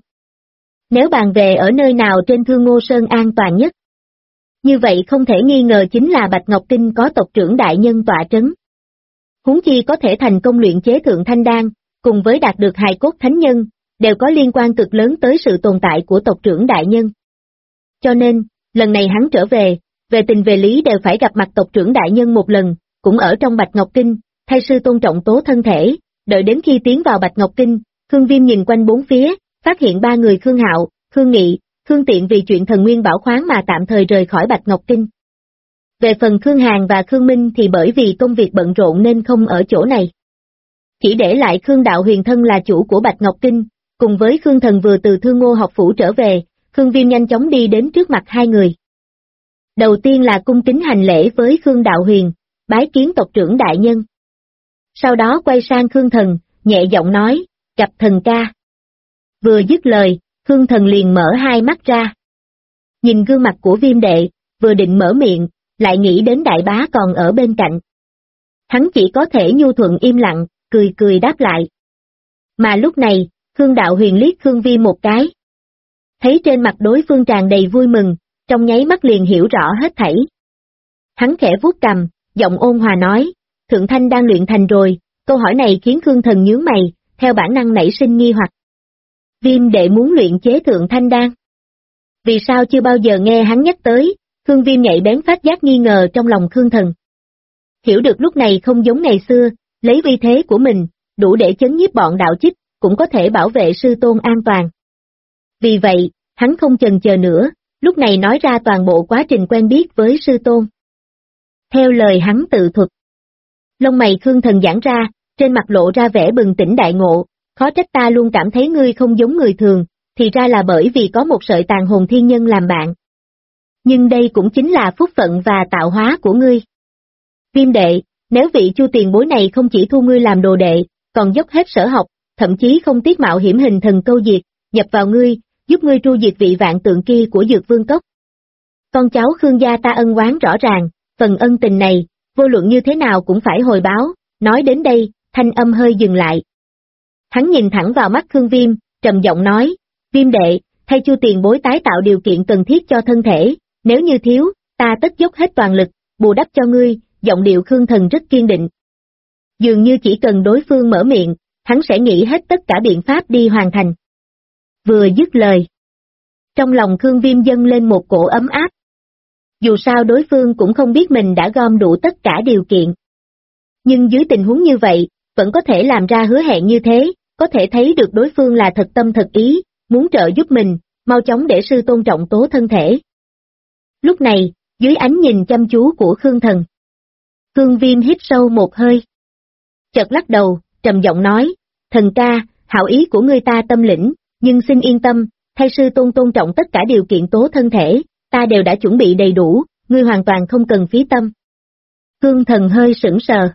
Nếu bàn về ở nơi nào trên Thương Ngô Sơn an toàn nhất, như vậy không thể nghi ngờ chính là Bạch Ngọc Kinh có tộc trưởng đại nhân tọa trấn. Huống chi có thể thành công luyện chế thượng thanh đan, cùng với đạt được hài cốt thánh nhân, đều có liên quan cực lớn tới sự tồn tại của tộc trưởng đại nhân. Cho nên, lần này hắn trở về tình về lý đều phải gặp mặt tộc trưởng đại nhân một lần, cũng ở trong Bạch Ngọc Kinh, thay sư tôn trọng tố thân thể, đợi đến khi tiến vào Bạch Ngọc Kinh, Khương Viêm nhìn quanh bốn phía, phát hiện 3 người Khương Hạo, Khương Nghị, Khương Tiện vì chuyện thần nguyên bảo khoáng mà tạm thời rời khỏi Bạch Ngọc Kinh. Về phần Khương Hàn và Khương Minh thì bởi vì công việc bận rộn nên không ở chỗ này. Chỉ để lại Khương Đạo Huyền thân là chủ của Bạch Ngọc Kinh, cùng với Khương Thần vừa từ Thương Ngô học phủ trở về, Khương Viêm nhanh chóng đi đến trước mặt 2 người. Đầu tiên là cung kính hành lễ với Khương Đạo Huyền, bái kiến tộc trưởng đại nhân. Sau đó quay sang Khương Thần, nhẹ giọng nói, gặp thần ca. Vừa dứt lời, Khương Thần liền mở hai mắt ra. Nhìn gương mặt của Viêm đệ, vừa định mở miệng, lại nghĩ đến đại bá còn ở bên cạnh. Hắn chỉ có thể nhu thuận im lặng, cười cười đáp lại. Mà lúc này, Khương Đạo Huyền liếc Khương Viêm một cái. Thấy trên mặt đối phương tràn đầy vui mừng, trong nháy mắt liền hiểu rõ hết thảy. Hắn khẽ vuốt cằm, giọng ôn hòa nói, thượng thanh đang luyện thành rồi, câu hỏi này khiến Khương Thần nhướng mày, theo bản năng nảy sinh nghi hoặc. Viêm đệ muốn luyện chế thượng thanh đan. Vì sao chưa bao giờ nghe hắn nhắc tới, Khương Viêm nhạy bén phát giác nghi ngờ trong lòng Khương Thần. Hiểu được lúc này không giống ngày xưa, lấy uy thế của mình, đủ để chấn nhiếp bọn đạo chích, cũng có thể bảo vệ sư tôn an toàn. Vì vậy, hắn không chần chờ nữa, lúc này nói ra toàn bộ quá trình quen biết với sư tôn. Theo lời hắn tự thuật, lông mày Khương Thần giãn ra, trên mặt lộ ra vẻ bừng tỉnh đại ngộ, khó trách ta luôn cảm thấy ngươi không giống người thường, thì ra là bởi vì có một sợi tàn hồn thiên nhân làm bạn. Nhưng đây cũng chính là phúc phận và tạo hóa của ngươi. Viêm đệ, nếu vị Chu tiền bối này không chỉ thu ngươi làm đồ đệ, còn dốc hết sở học, thậm chí không tiếc mạo hiểm hình thần câu diệt, nhập vào ngươi, giúp ngươi tru diệt vị vạn tượng kia của Dược Vương Cốc. Con cháu Khương gia ta ân oán rõ ràng, phần ân tình này, vô luận như thế nào cũng phải hồi báo, nói đến đây, thanh âm hơi dừng lại. Hắn nhìn thẳng vào mắt Khương Viêm, trầm giọng nói, Viêm đệ, thay Chu tiền bối tái tạo điều kiện cần thiết cho thân thể, nếu như thiếu, ta tất dốc hết toàn lực, bù đắp cho ngươi, giọng điệu Khương Thần rất kiên định. Dường như chỉ cần đối phương mở miệng, hắn sẽ nghĩ hết tất cả biện pháp đi hoàn thành. Vừa dứt lời, trong lòng Khương Viêm dâng lên một cổ ấm áp. Dù sao đối phương cũng không biết mình đã gom đủ tất cả điều kiện. Nhưng dưới tình huống như vậy, vẫn có thể làm ra hứa hẹn như thế, có thể thấy được đối phương là thật tâm thật ý, muốn trợ giúp mình, mau chóng để sư tôn trọng tố thân thể. Lúc này, dưới ánh nhìn chăm chú của Khương Thần, Khương Viêm hít sâu một hơi. Chợt lắc đầu, trầm giọng nói, thần ca, hảo ý của ngươi ta tâm lĩnh, nhưng xin yên tâm, thay sư tôn tôn trọng tất cả điều kiện tố thân thể, ta đều đã chuẩn bị đầy đủ, ngươi hoàn toàn không cần phí tâm. Khương Thần hơi sững sờ.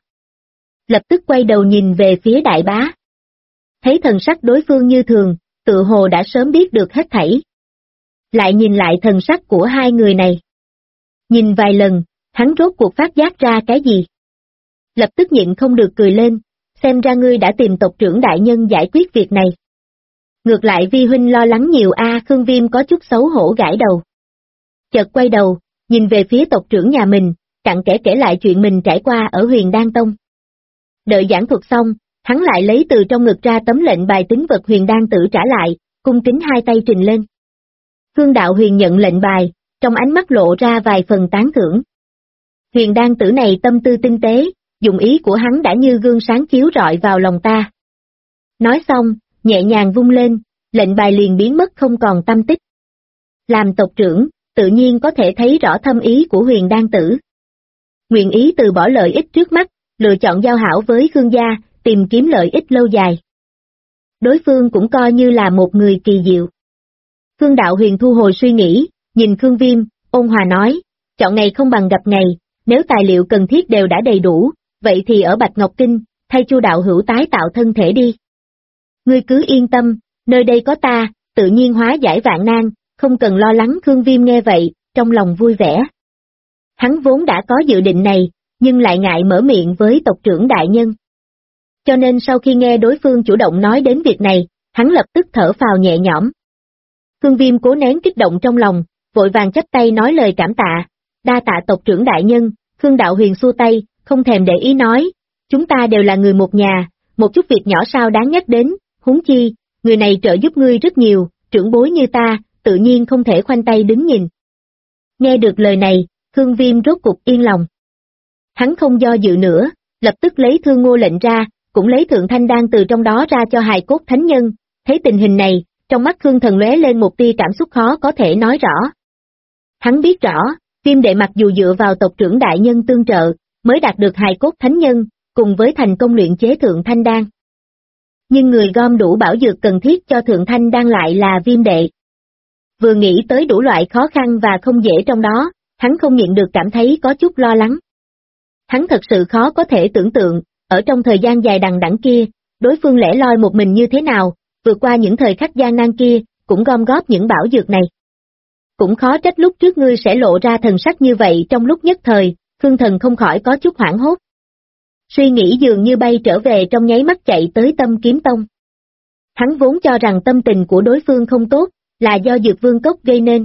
Lập tức quay đầu nhìn về phía đại bá. Thấy thần sắc đối phương như thường, tự hồ đã sớm biết được hết thảy. Lại nhìn lại thần sắc của hai người này. Nhìn vài lần, hắn rốt cuộc phát giác ra cái gì? Lập tức nhịn không được cười lên, xem ra ngươi đã tìm tộc trưởng đại nhân giải quyết việc này. Ngược lại vi huynh lo lắng nhiều Khương Viêm có chút xấu hổ gãi đầu. Chợt quay đầu, nhìn về phía tộc trưởng nhà mình, cặn kẽ kể lại chuyện mình trải qua ở Huyền Đan Tông. Đợi giảng thuật xong, hắn lại lấy từ trong ngực ra tấm lệnh bài tín vật Huyền Đan Tử trả lại, cung kính hai tay trình lên. Khương Đạo Huyền nhận lệnh bài, trong ánh mắt lộ ra vài phần tán thưởng. Huyền Đan Tử này tâm tư tinh tế, dụng ý của hắn đã như gương sáng chiếu rọi vào lòng ta. Nói xong, nhẹ nhàng vung lên, lệnh bài liền biến mất không còn tâm tích. Làm tộc trưởng, tự nhiên có thể thấy rõ thâm ý của Huyền Đan Tử. Nguyện ý từ bỏ lợi ích trước mắt, lựa chọn giao hảo với Khương gia, tìm kiếm lợi ích lâu dài. Đối phương cũng coi như là một người kỳ diệu. Khương Đạo Huyền thu hồi suy nghĩ, nhìn Khương Viêm, ôn hòa nói, chọn ngày không bằng gặp ngày, nếu tài liệu cần thiết đều đã đầy đủ, vậy thì ở Bạch Ngọc Kinh, thay Chu đạo hữu tái tạo thân thể đi. Ngươi cứ yên tâm, nơi đây có ta, tự nhiên hóa giải vạn nan, không cần lo lắng. Khương Viêm nghe vậy, trong lòng vui vẻ. Hắn vốn đã có dự định này, nhưng lại ngại mở miệng với tộc trưởng đại nhân. Cho nên sau khi nghe đối phương chủ động nói đến việc này, hắn lập tức thở phào nhẹ nhõm. Khương Viêm cố nén kích động trong lòng, vội vàng chắp tay nói lời cảm tạ, đa tạ tộc trưởng đại nhân. Khương Đạo Huyền xua tay, không thèm để ý nói, chúng ta đều là người một nhà, một chút việc nhỏ sao đáng nhắc đến, huống chi, người này trợ giúp ngươi rất nhiều, trưởng bối như ta, tự nhiên không thể khoanh tay đứng nhìn. Nghe được lời này, Khương Viêm rốt cục yên lòng. Hắn không do dự nữa, lập tức lấy Thương Ngô lệnh ra, cũng lấy Thượng Thanh Đan từ trong đó ra cho hài cốt thánh nhân. Thấy tình hình này, trong mắt Khương Thần lóe lên một tia cảm xúc khó có thể nói rõ. Hắn biết rõ, Viêm đệ mặc dù dựa vào tộc trưởng đại nhân tương trợ, mới đạt được hài cốt thánh nhân, cùng với thành công luyện chế Thượng Thanh Đan. Nhưng người gom đủ bảo dược cần thiết cho Thượng Thanh Đan lại là Viêm đệ. Vừa nghĩ tới đủ loại khó khăn và không dễ trong đó, hắn không nhịn được cảm thấy có chút lo lắng. Hắn thật sự khó có thể tưởng tượng, ở trong thời gian dài đằng đẵng kia, đối phương lẻ loi một mình như thế nào, vượt qua những thời khắc gian nan kia, cũng gom góp những bảo dược này. Cũng khó trách lúc trước ngươi sẽ lộ ra thần sắc như vậy trong lúc nhất thời, Khương Thần không khỏi có chút hoảng hốt. Suy nghĩ dường như bay trở về trong nháy mắt chạy tới Tâm Kiếm Tông. Hắn vốn cho rằng tâm tình của đối phương không tốt, là do Dược Vương Cốc gây nên.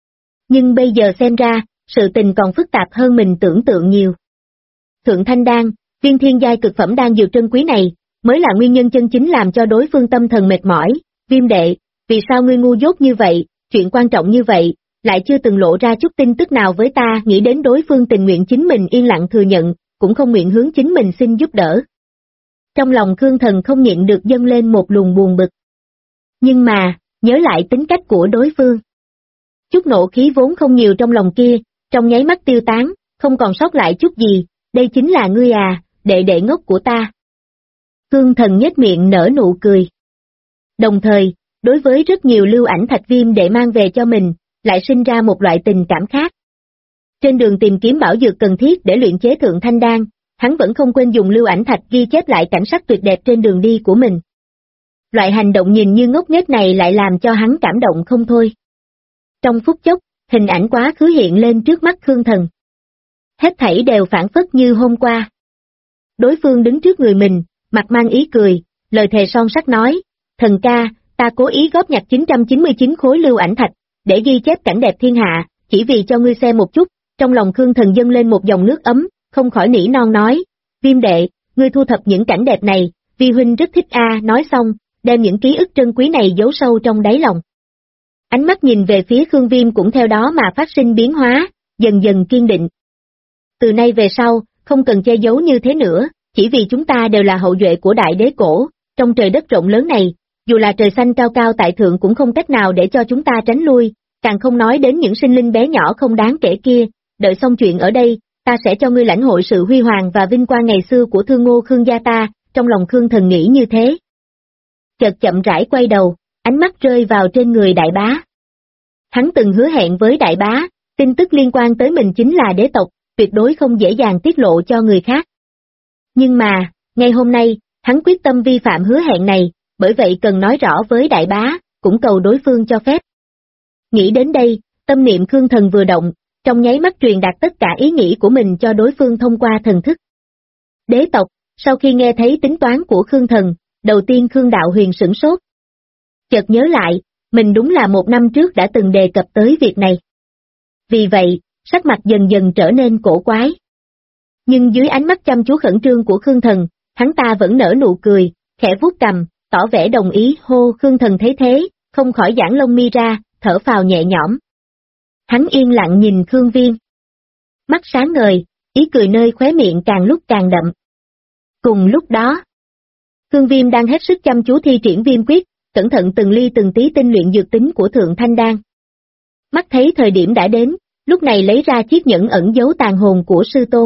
Nhưng bây giờ xem ra, sự tình còn phức tạp hơn mình tưởng tượng nhiều. Thượng Thanh Đan, viên thiên giai cực phẩm đan dược trân quý này, mới là nguyên nhân chân chính làm cho đối phương tâm thần mệt mỏi. Viêm đệ, vì sao ngươi ngu dốt như vậy, chuyện quan trọng như vậy, lại chưa từng lộ ra chút tin tức nào với ta. Nghĩ đến đối phương tình nguyện chính mình yên lặng thừa nhận, cũng không nguyện hướng chính mình xin giúp đỡ. Trong lòng Khương Thần không nhịn được dâng lên một luồng buồn bực. Nhưng mà, nhớ lại tính cách của đối phương. Chút nộ khí vốn không nhiều trong lòng kia, trong nháy mắt tiêu tán, không còn sót lại chút gì, đây chính là ngươi đệ đệ ngốc của ta. Khương Thần nhếch miệng nở nụ cười. Đồng thời, đối với rất nhiều lưu ảnh thạch Viêm đệ mang về cho mình, lại sinh ra một loại tình cảm khác. Trên đường tìm kiếm bảo dược cần thiết để luyện chế Thượng Thanh Đan, hắn vẫn không quên dùng lưu ảnh thạch ghi chép lại cảnh sắc tuyệt đẹp trên đường đi của mình. Loại hành động nhìn như ngốc nghếch này lại làm cho hắn cảm động không thôi. Trong phút chốc, hình ảnh quá khứ hiện lên trước mắt Khương Thần. Hết thảy đều phản phất như hôm qua. Đối phương đứng trước người mình, mặt mang ý cười, lời thề son sắt nói, thần ca, ta cố ý góp nhặt 999 khối lưu ảnh thạch, để ghi chép cảnh đẹp thiên hạ, chỉ vì cho ngươi xem một chút. Trong lòng Khương Thần dâng lên một dòng nước ấm, không khỏi nỉ non nói, Viêm đệ, ngươi thu thập những cảnh đẹp này, vi huynh rất thích nói xong, đem những ký ức trân quý này giấu sâu trong đáy lòng. Ánh mắt nhìn về phía Khương Viêm cũng theo đó mà phát sinh biến hóa, dần dần kiên định. Từ nay về sau, không cần che giấu như thế nữa, chỉ vì chúng ta đều là hậu duệ của đại đế cổ, trong trời đất rộng lớn này, dù là trời xanh cao cao tại thượng cũng không cách nào để cho chúng ta tránh lui, càng không nói đến những sinh linh bé nhỏ không đáng kể kia, đợi xong chuyện ở đây, ta sẽ cho ngươi lãnh hội sự huy hoàng và vinh quang ngày xưa của Thương Ngô Khương gia ta, trong lòng Khương Thần nghĩ như thế. Chợt chậm rãi quay đầu, ánh mắt rơi vào trên người đại bá. Hắn từng hứa hẹn với đại bá, tin tức liên quan tới mình chính là đế tộc, tuyệt đối không dễ dàng tiết lộ cho người khác. Nhưng mà, ngay hôm nay, hắn quyết tâm vi phạm hứa hẹn này, bởi vậy cần nói rõ với đại bá, cũng cầu đối phương cho phép. Nghĩ đến đây, tâm niệm Khương Thần vừa động, trong nháy mắt truyền đạt tất cả ý nghĩ của mình cho đối phương thông qua thần thức. Đế tộc, sau khi nghe thấy tính toán của Khương Thần, đầu tiên Khương Đạo Huyền sửng sốt. Chợt nhớ lại, mình đúng là 1 năm trước đã từng đề cập tới việc này. Vì vậy, sắc mặt dần dần trở nên cổ quái. Nhưng dưới ánh mắt chăm chú khẩn trương của Khương Thần, hắn ta vẫn nở nụ cười, khẽ vuốt cằm, tỏ vẻ đồng ý. Hô, Khương Thần thấy thế, không khỏi giãn lông mi ra, thở phào nhẹ nhõm. Hắn yên lặng nhìn Khương Viêm. Mắt sáng ngời, ý cười nơi khóe miệng càng lúc càng đậm. Cùng lúc đó, Khương Viêm đang hết sức chăm chú thi triển viêm quyết, cẩn thận từng ly từng tí tinh luyện dược tính của Thượng Thanh Đan. Mắt thấy thời điểm đã đến, lúc này lấy ra chiếc nhẫn ẩn giấu tàn hồn của sư tôn.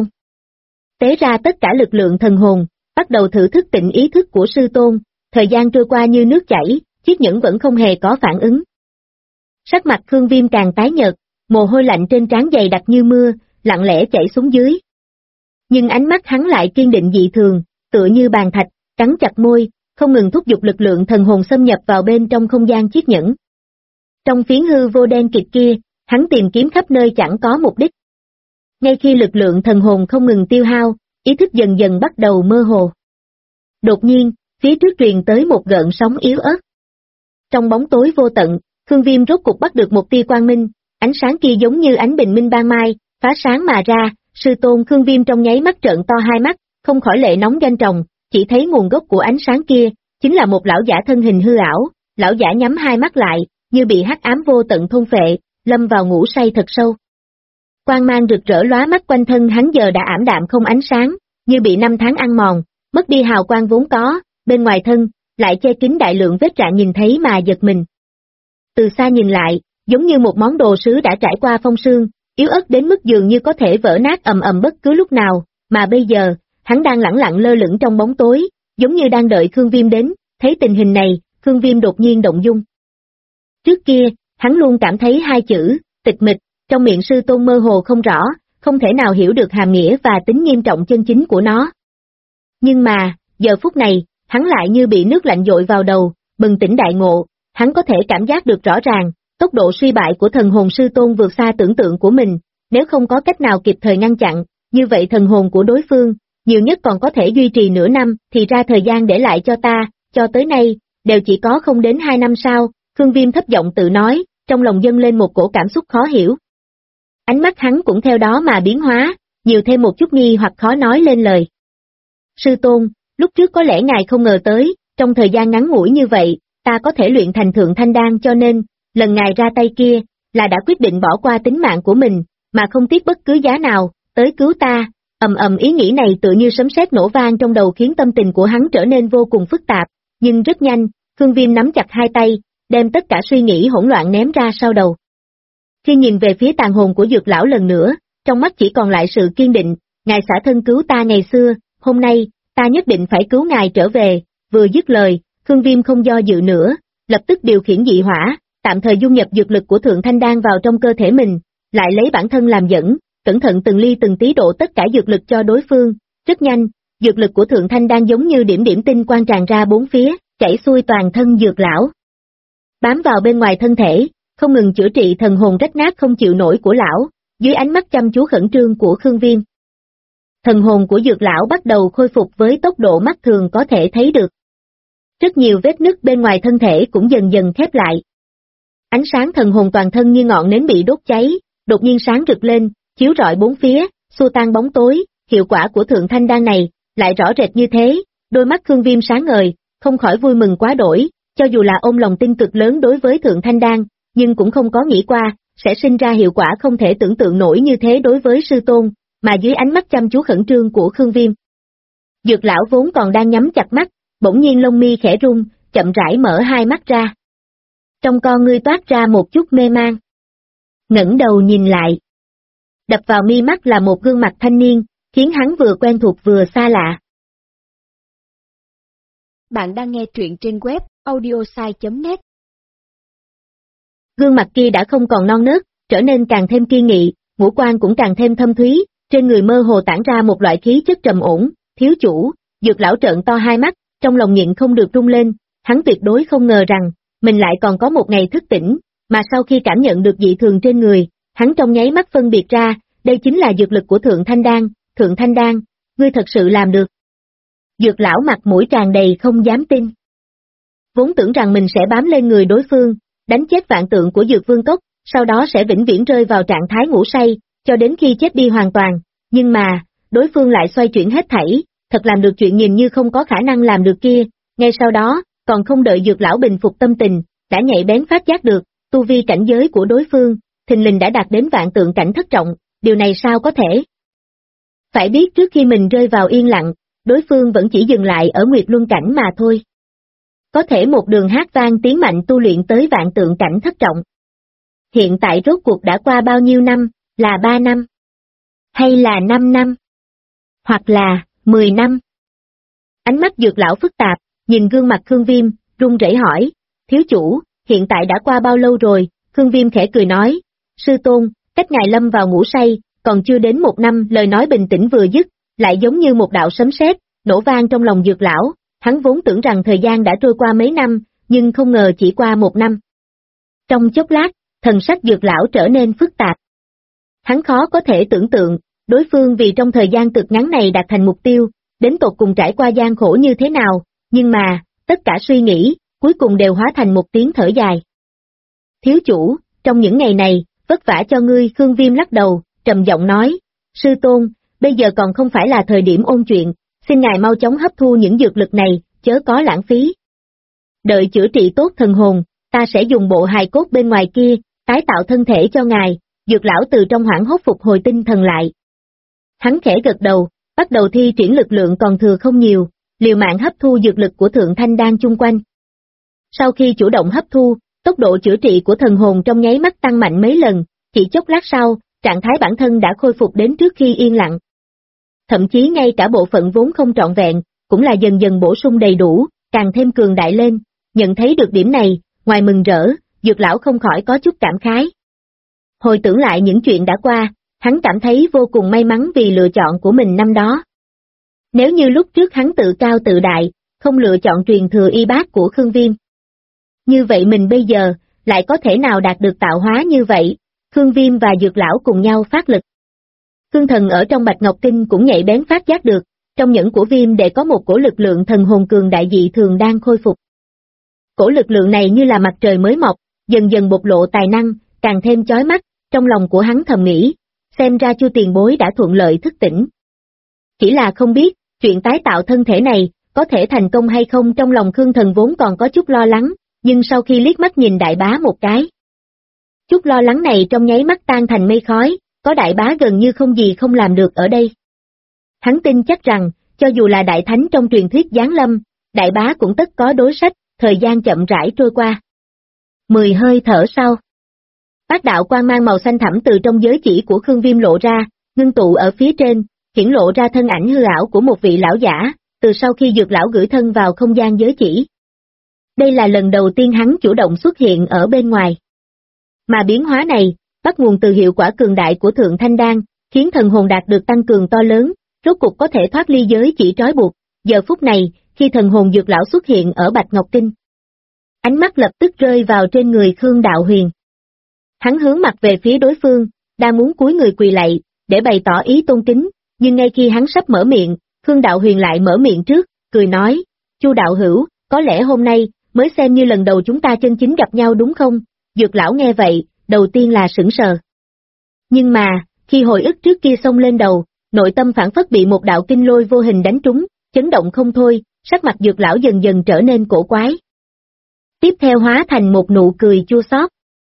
Tế ra tất cả lực lượng thần hồn, bắt đầu thử thức tỉnh ý thức của sư tôn, thời gian trôi qua như nước chảy, chiếc nhẫn vẫn không hề có phản ứng. Sắc mặt Khương Viêm càng tái nhợt, mồ hôi lạnh trên trán dày đặc như mưa, lặng lẽ chảy xuống dưới. Nhưng ánh mắt hắn lại kiên định dị thường, tựa như bàn thạch, cắn chặt môi, không ngừng thúc giục lực lượng thần hồn xâm nhập vào bên trong không gian chiếc nhẫn. Trong phiến hư vô đen kịt kia, hắn tìm kiếm khắp nơi chẳng có mục đích. Ngay khi lực lượng thần hồn không ngừng tiêu hao, ý thức dần dần bắt đầu mơ hồ. Đột nhiên, phía trước truyền tới một gợn sóng yếu ớt. Trong bóng tối vô tận, Khương Viêm rốt cục bắt được một tia quang minh, ánh sáng kia giống như ánh bình minh ban mai, phá sáng mà ra, sư tôn. Khương Viêm trong nháy mắt trợn to hai mắt, không khỏi lệ nóng doanh tròng, chỉ thấy nguồn gốc của ánh sáng kia, chính là một lão giả thân hình hư ảo, lão giả nhắm hai mắt lại, như bị hắc ám vô tận thôn phệ, lâm vào ngủ say thật sâu. Quang mang rực rỡ lóa mắt quanh thân hắn giờ đã ảm đạm không ánh sáng, như bị năm tháng ăn mòn, mất đi hào quang vốn có, bên ngoài thân, lại che kín đại lượng vết rạn nhìn thấy mà giật mình. Từ xa nhìn lại, giống như một món đồ sứ đã trải qua phong sương, yếu ớt đến mức dường như có thể vỡ nát ầm ầm bất cứ lúc nào, mà bây giờ, hắn đang lẳng lặng lơ lửng trong bóng tối, giống như đang đợi Khương Viêm đến, thấy tình hình này, Khương Viêm đột nhiên động dung. Trước kia, hắn luôn cảm thấy hai chữ, tịch mịch, trong miệng sư tôn mơ hồ không rõ, không thể nào hiểu được hàm nghĩa và tính nghiêm trọng chân chính của nó. Nhưng mà, giờ phút này, hắn lại như bị nước lạnh dội vào đầu, bừng tỉnh đại ngộ, hắn có thể cảm giác được rõ ràng, tốc độ suy bại của thần hồn sư tôn vượt xa tưởng tượng của mình, nếu không có cách nào kịp thời ngăn chặn, như vậy thần hồn của đối phương, nhiều nhất còn có thể duy trì nửa năm, thì ra thời gian để lại cho ta, cho tới nay, đều chỉ có không đến 2 năm sao. Khương Viêm thấp giọng tự nói, trong lòng dâng lên một cổ cảm xúc khó hiểu. Ánh mắt hắn cũng theo đó mà biến hóa, nhiều thêm một chút nghi hoặc khó nói lên lời. Sư tôn, lúc trước có lẽ ngài không ngờ tới, trong thời gian ngắn ngủi như vậy, ta có thể luyện thành Thượng Thanh Đan, cho nên, lần ngài ra tay kia, là đã quyết định bỏ qua tính mạng của mình, mà không tiếc bất cứ giá nào, tới cứu ta. Ý nghĩ này tựa như sấm sét nổ vang trong đầu khiến tâm tình của hắn trở nên vô cùng phức tạp, nhưng rất nhanh, Khương Viêm nắm chặt hai tay, đem tất cả suy nghĩ hỗn loạn ném ra sau đầu. Khi nhìn về phía tàn hồn của Dược lão lần nữa, trong mắt chỉ còn lại sự kiên định, ngài xả thân cứu ta ngày xưa, hôm nay, ta nhất định phải cứu ngài trở về. Vừa dứt lời, Khương Viêm không do dự nữa, lập tức điều khiển dị hỏa, tạm thời dung nhập dược lực của Thượng Thanh Đan vào trong cơ thể mình, lại lấy bản thân làm dẫn, cẩn thận từng ly từng tí đổ tất cả dược lực cho đối phương. Rất nhanh, dược lực của Thượng Thanh Đan giống như điểm điểm tinh quang tràn ra bốn phía, chảy xuôi toàn thân Dược lão, bám vào bên ngoài thân thể, không ngừng chữa trị thần hồn rách nát không chịu nổi của lão. Dưới ánh mắt chăm chú khẩn trương của Khương Viêm, thần hồn của Dược lão bắt đầu khôi phục với tốc độ mắt thường có thể thấy được. Rất nhiều vết nứt bên ngoài thân thể cũng dần dần khép lại. Ánh sáng thần hồn toàn thân như ngọn nến bị đốt cháy, đột nhiên sáng rực lên, chiếu rọi bốn phía, xua tan bóng tối. Hiệu quả của Thượng Thanh Đan này lại rõ rệt như thế, đôi mắt Khương Viêm sáng ngời, không khỏi vui mừng quá đổi. Cho dù là ôm lòng tin cực lớn đối với Thượng Thanh Đan, nhưng cũng không có nghĩ qua sẽ sinh ra hiệu quả không thể tưởng tượng nổi như thế đối với sư tôn, mà dưới ánh mắt chăm chú khẩn trương của Khương Viêm, Dược lão vốn còn đang nhắm chặt mắt, bỗng nhiên lông mi khẽ rung, chậm rãi mở hai mắt ra. Trong con ngươi toát ra một chút mê man. Ngẩng đầu nhìn lại. Đập vào mi mắt là một gương mặt thanh niên, khiến hắn vừa quen thuộc vừa xa lạ. Bạn đang nghe truyện trên web audiosai.net. Gương mặt kia đã không còn non nớt, trở nên càng thêm kiên nghị, ngũ quan cũng càng thêm thâm thúy, trên người mơ hồ tản ra một loại khí chất trầm ổn. Thiếu chủ, Dược lão trợn to hai mắt, trong lòng nhịn không được rung lên, hắn tuyệt đối không ngờ rằng, mình lại còn có một ngày thức tỉnh, mà sau khi cảm nhận được dị thường trên người, hắn trong nháy mắt phân biệt ra, đây chính là dược lực của Thượng Thanh Đan, ngươi thật sự làm được. Dược lão mặt mũi tràn đầy không dám tin. Vốn tưởng rằng mình sẽ bám lên người đối phương, đánh chết vạn tượng của Dược Vương Cốc, sau đó sẽ vĩnh viễn rơi vào trạng thái ngủ say, cho đến khi chết đi hoàn toàn, nhưng mà, đối phương lại xoay chuyển hết thảy, thật làm được chuyện nhìn như không có khả năng làm được kia, ngay sau đó, còn không đợi Dược lão bình phục tâm tình, đã nhạy bén phát giác được, tu vi cảnh giới của đối phương, thình lình đã đạt đến vạn tượng cảnh thất trọng, điều này sao có thể? Phải biết trước khi mình rơi vào yên lặng, đối phương vẫn chỉ dừng lại ở Nguyệt Luân cảnh mà thôi. Có thể một đường hát vang tiến mạnh tu luyện tới vạn tượng cảnh thất trọng. Hiện tại rốt cuộc đã qua bao nhiêu năm, là 3 năm? Hay là 5 năm? Hoặc là 10 năm? Ánh mắt Dược lão phức tạp, nhìn gương mặt Khương Viêm, run rẩy hỏi, thiếu chủ, hiện tại đã qua bao lâu rồi? Khương Viêm khẽ cười nói, sư tôn, cách ngài lâm vào ngủ say, còn chưa đến 1 năm. Lời nói bình tĩnh vừa dứt, lại giống như một đạo sấm sét, nổ vang trong lòng Dược lão, hắn vốn tưởng rằng thời gian đã trôi qua mấy năm, nhưng không ngờ chỉ qua 1 năm. Trong chốc lát, thần sắc Dược lão trở nên phức tạp. Hắn khó có thể tưởng tượng, đối phương vì trong thời gian cực ngắn này đạt thành mục tiêu, đến tột cùng trải qua gian khổ như thế nào, nhưng mà, tất cả suy nghĩ, cuối cùng đều hóa thành một tiếng thở dài. Thiếu chủ, trong những ngày này, vất vả cho ngươi. Khương Viêm lắc đầu, trầm giọng nói, sư tôn, bây giờ còn không phải là thời điểm ôn chuyện, xin ngài mau chóng hấp thu những dược lực này, chớ có lãng phí. Đợi chữa trị tốt thần hồn, ta sẽ dùng bộ hài cốt bên ngoài kia, tái tạo thân thể cho ngài. Dược lão từ trong hoảng hốt phục hồi tinh thần lại. Hắn khẽ gật đầu, bắt đầu thi triển lực lượng còn thừa không nhiều, liều mạng hấp thu dược lực của Thượng Thanh Đan chung quanh. Sau khi chủ động hấp thu, tốc độ chữa trị của thần hồn trong nháy mắt tăng mạnh mấy lần, chỉ chốc lát sau, trạng thái bản thân đã khôi phục đến trước khi yên lặng. Thậm chí ngay cả bộ phận vốn không trọn vẹn, cũng là dần dần bổ sung đầy đủ, càng thêm cường đại lên. Nhận thấy được điểm này, ngoài mừng rỡ, Dược lão không khỏi có chút cảm khái. Hồi tưởng lại những chuyện đã qua, hắn cảm thấy vô cùng may mắn vì lựa chọn của mình năm đó. Nếu như lúc trước hắn tự cao tự đại, không lựa chọn truyền thừa y bác của Khương Viêm, như vậy mình bây giờ, lại có thể nào đạt được tạo hóa như vậy? Khương Viêm và Dược lão cùng nhau phát lực. Khương Thần ở trong Bạch Ngọc Kinh cũng nhạy bén phát giác được, trong nhẫn của Viêm để có một cổ lực lượng thần hồn cường đại dị thường đang khôi phục. Cổ lực lượng này như là mặt trời mới mọc, dần dần bộc lộ tài năng, càng thêm chói mắt, trong lòng của hắn thầm nghĩ, xem ra Chu tiền bối đã thuận lợi thức tỉnh. Chỉ là không biết, chuyện tái tạo thân thể này, có thể thành công hay không. Trong lòng Khương Thần vốn còn có chút lo lắng, nhưng sau khi liếc mắt nhìn đại bá một cái, chút lo lắng này trong nháy mắt tan thành mây khói, có đại bá gần như không gì không làm được ở đây. Hắn tin chắc rằng, cho dù là đại thánh trong truyền thuyết giáng lâm, đại bá cũng tất có đối sách. Thời gian chậm rãi trôi qua. 10 hơi thở sau, bát đạo quang mang màu xanh thẳm từ trong giới chỉ của Khương Viêm lộ ra, ngưng tụ ở phía trên, hiển lộ ra thân ảnh hư ảo của một vị lão giả, từ sau khi Dược lão gửi thân vào không gian giới chỉ. Đây là lần đầu tiên hắn chủ động xuất hiện ở bên ngoài. Mà biến hóa này, bắt nguồn từ hiệu quả cường đại của Thượng Thanh Đan, khiến thần hồn đạt được tăng cường to lớn, rốt cục có thể thoát ly giới chỉ trói buộc. Giờ phút này, khi thần hồn Dược lão xuất hiện ở Bạch Ngọc Kinh, ánh mắt lập tức rơi vào trên người Khương Đạo Huyền. Hắn hướng mặt về phía đối phương, đang muốn cúi người quỳ lạy, để bày tỏ ý tôn kính, nhưng ngay khi hắn sắp mở miệng, Khương Đạo Huyền lại mở miệng trước, cười nói, Chu đạo hữu, có lẽ hôm nay, mới xem như lần đầu chúng ta chân chính gặp nhau đúng không? Dược lão nghe vậy, đầu tiên là sững sờ. Nhưng mà, khi hồi ức trước kia xông lên đầu, nội tâm phản phất bị một đạo kinh lôi vô hình đánh trúng, chấn động không thôi, sắc mặt Dược lão dần dần trở nên cổ quái. Tiếp theo hóa thành một nụ cười chua xót.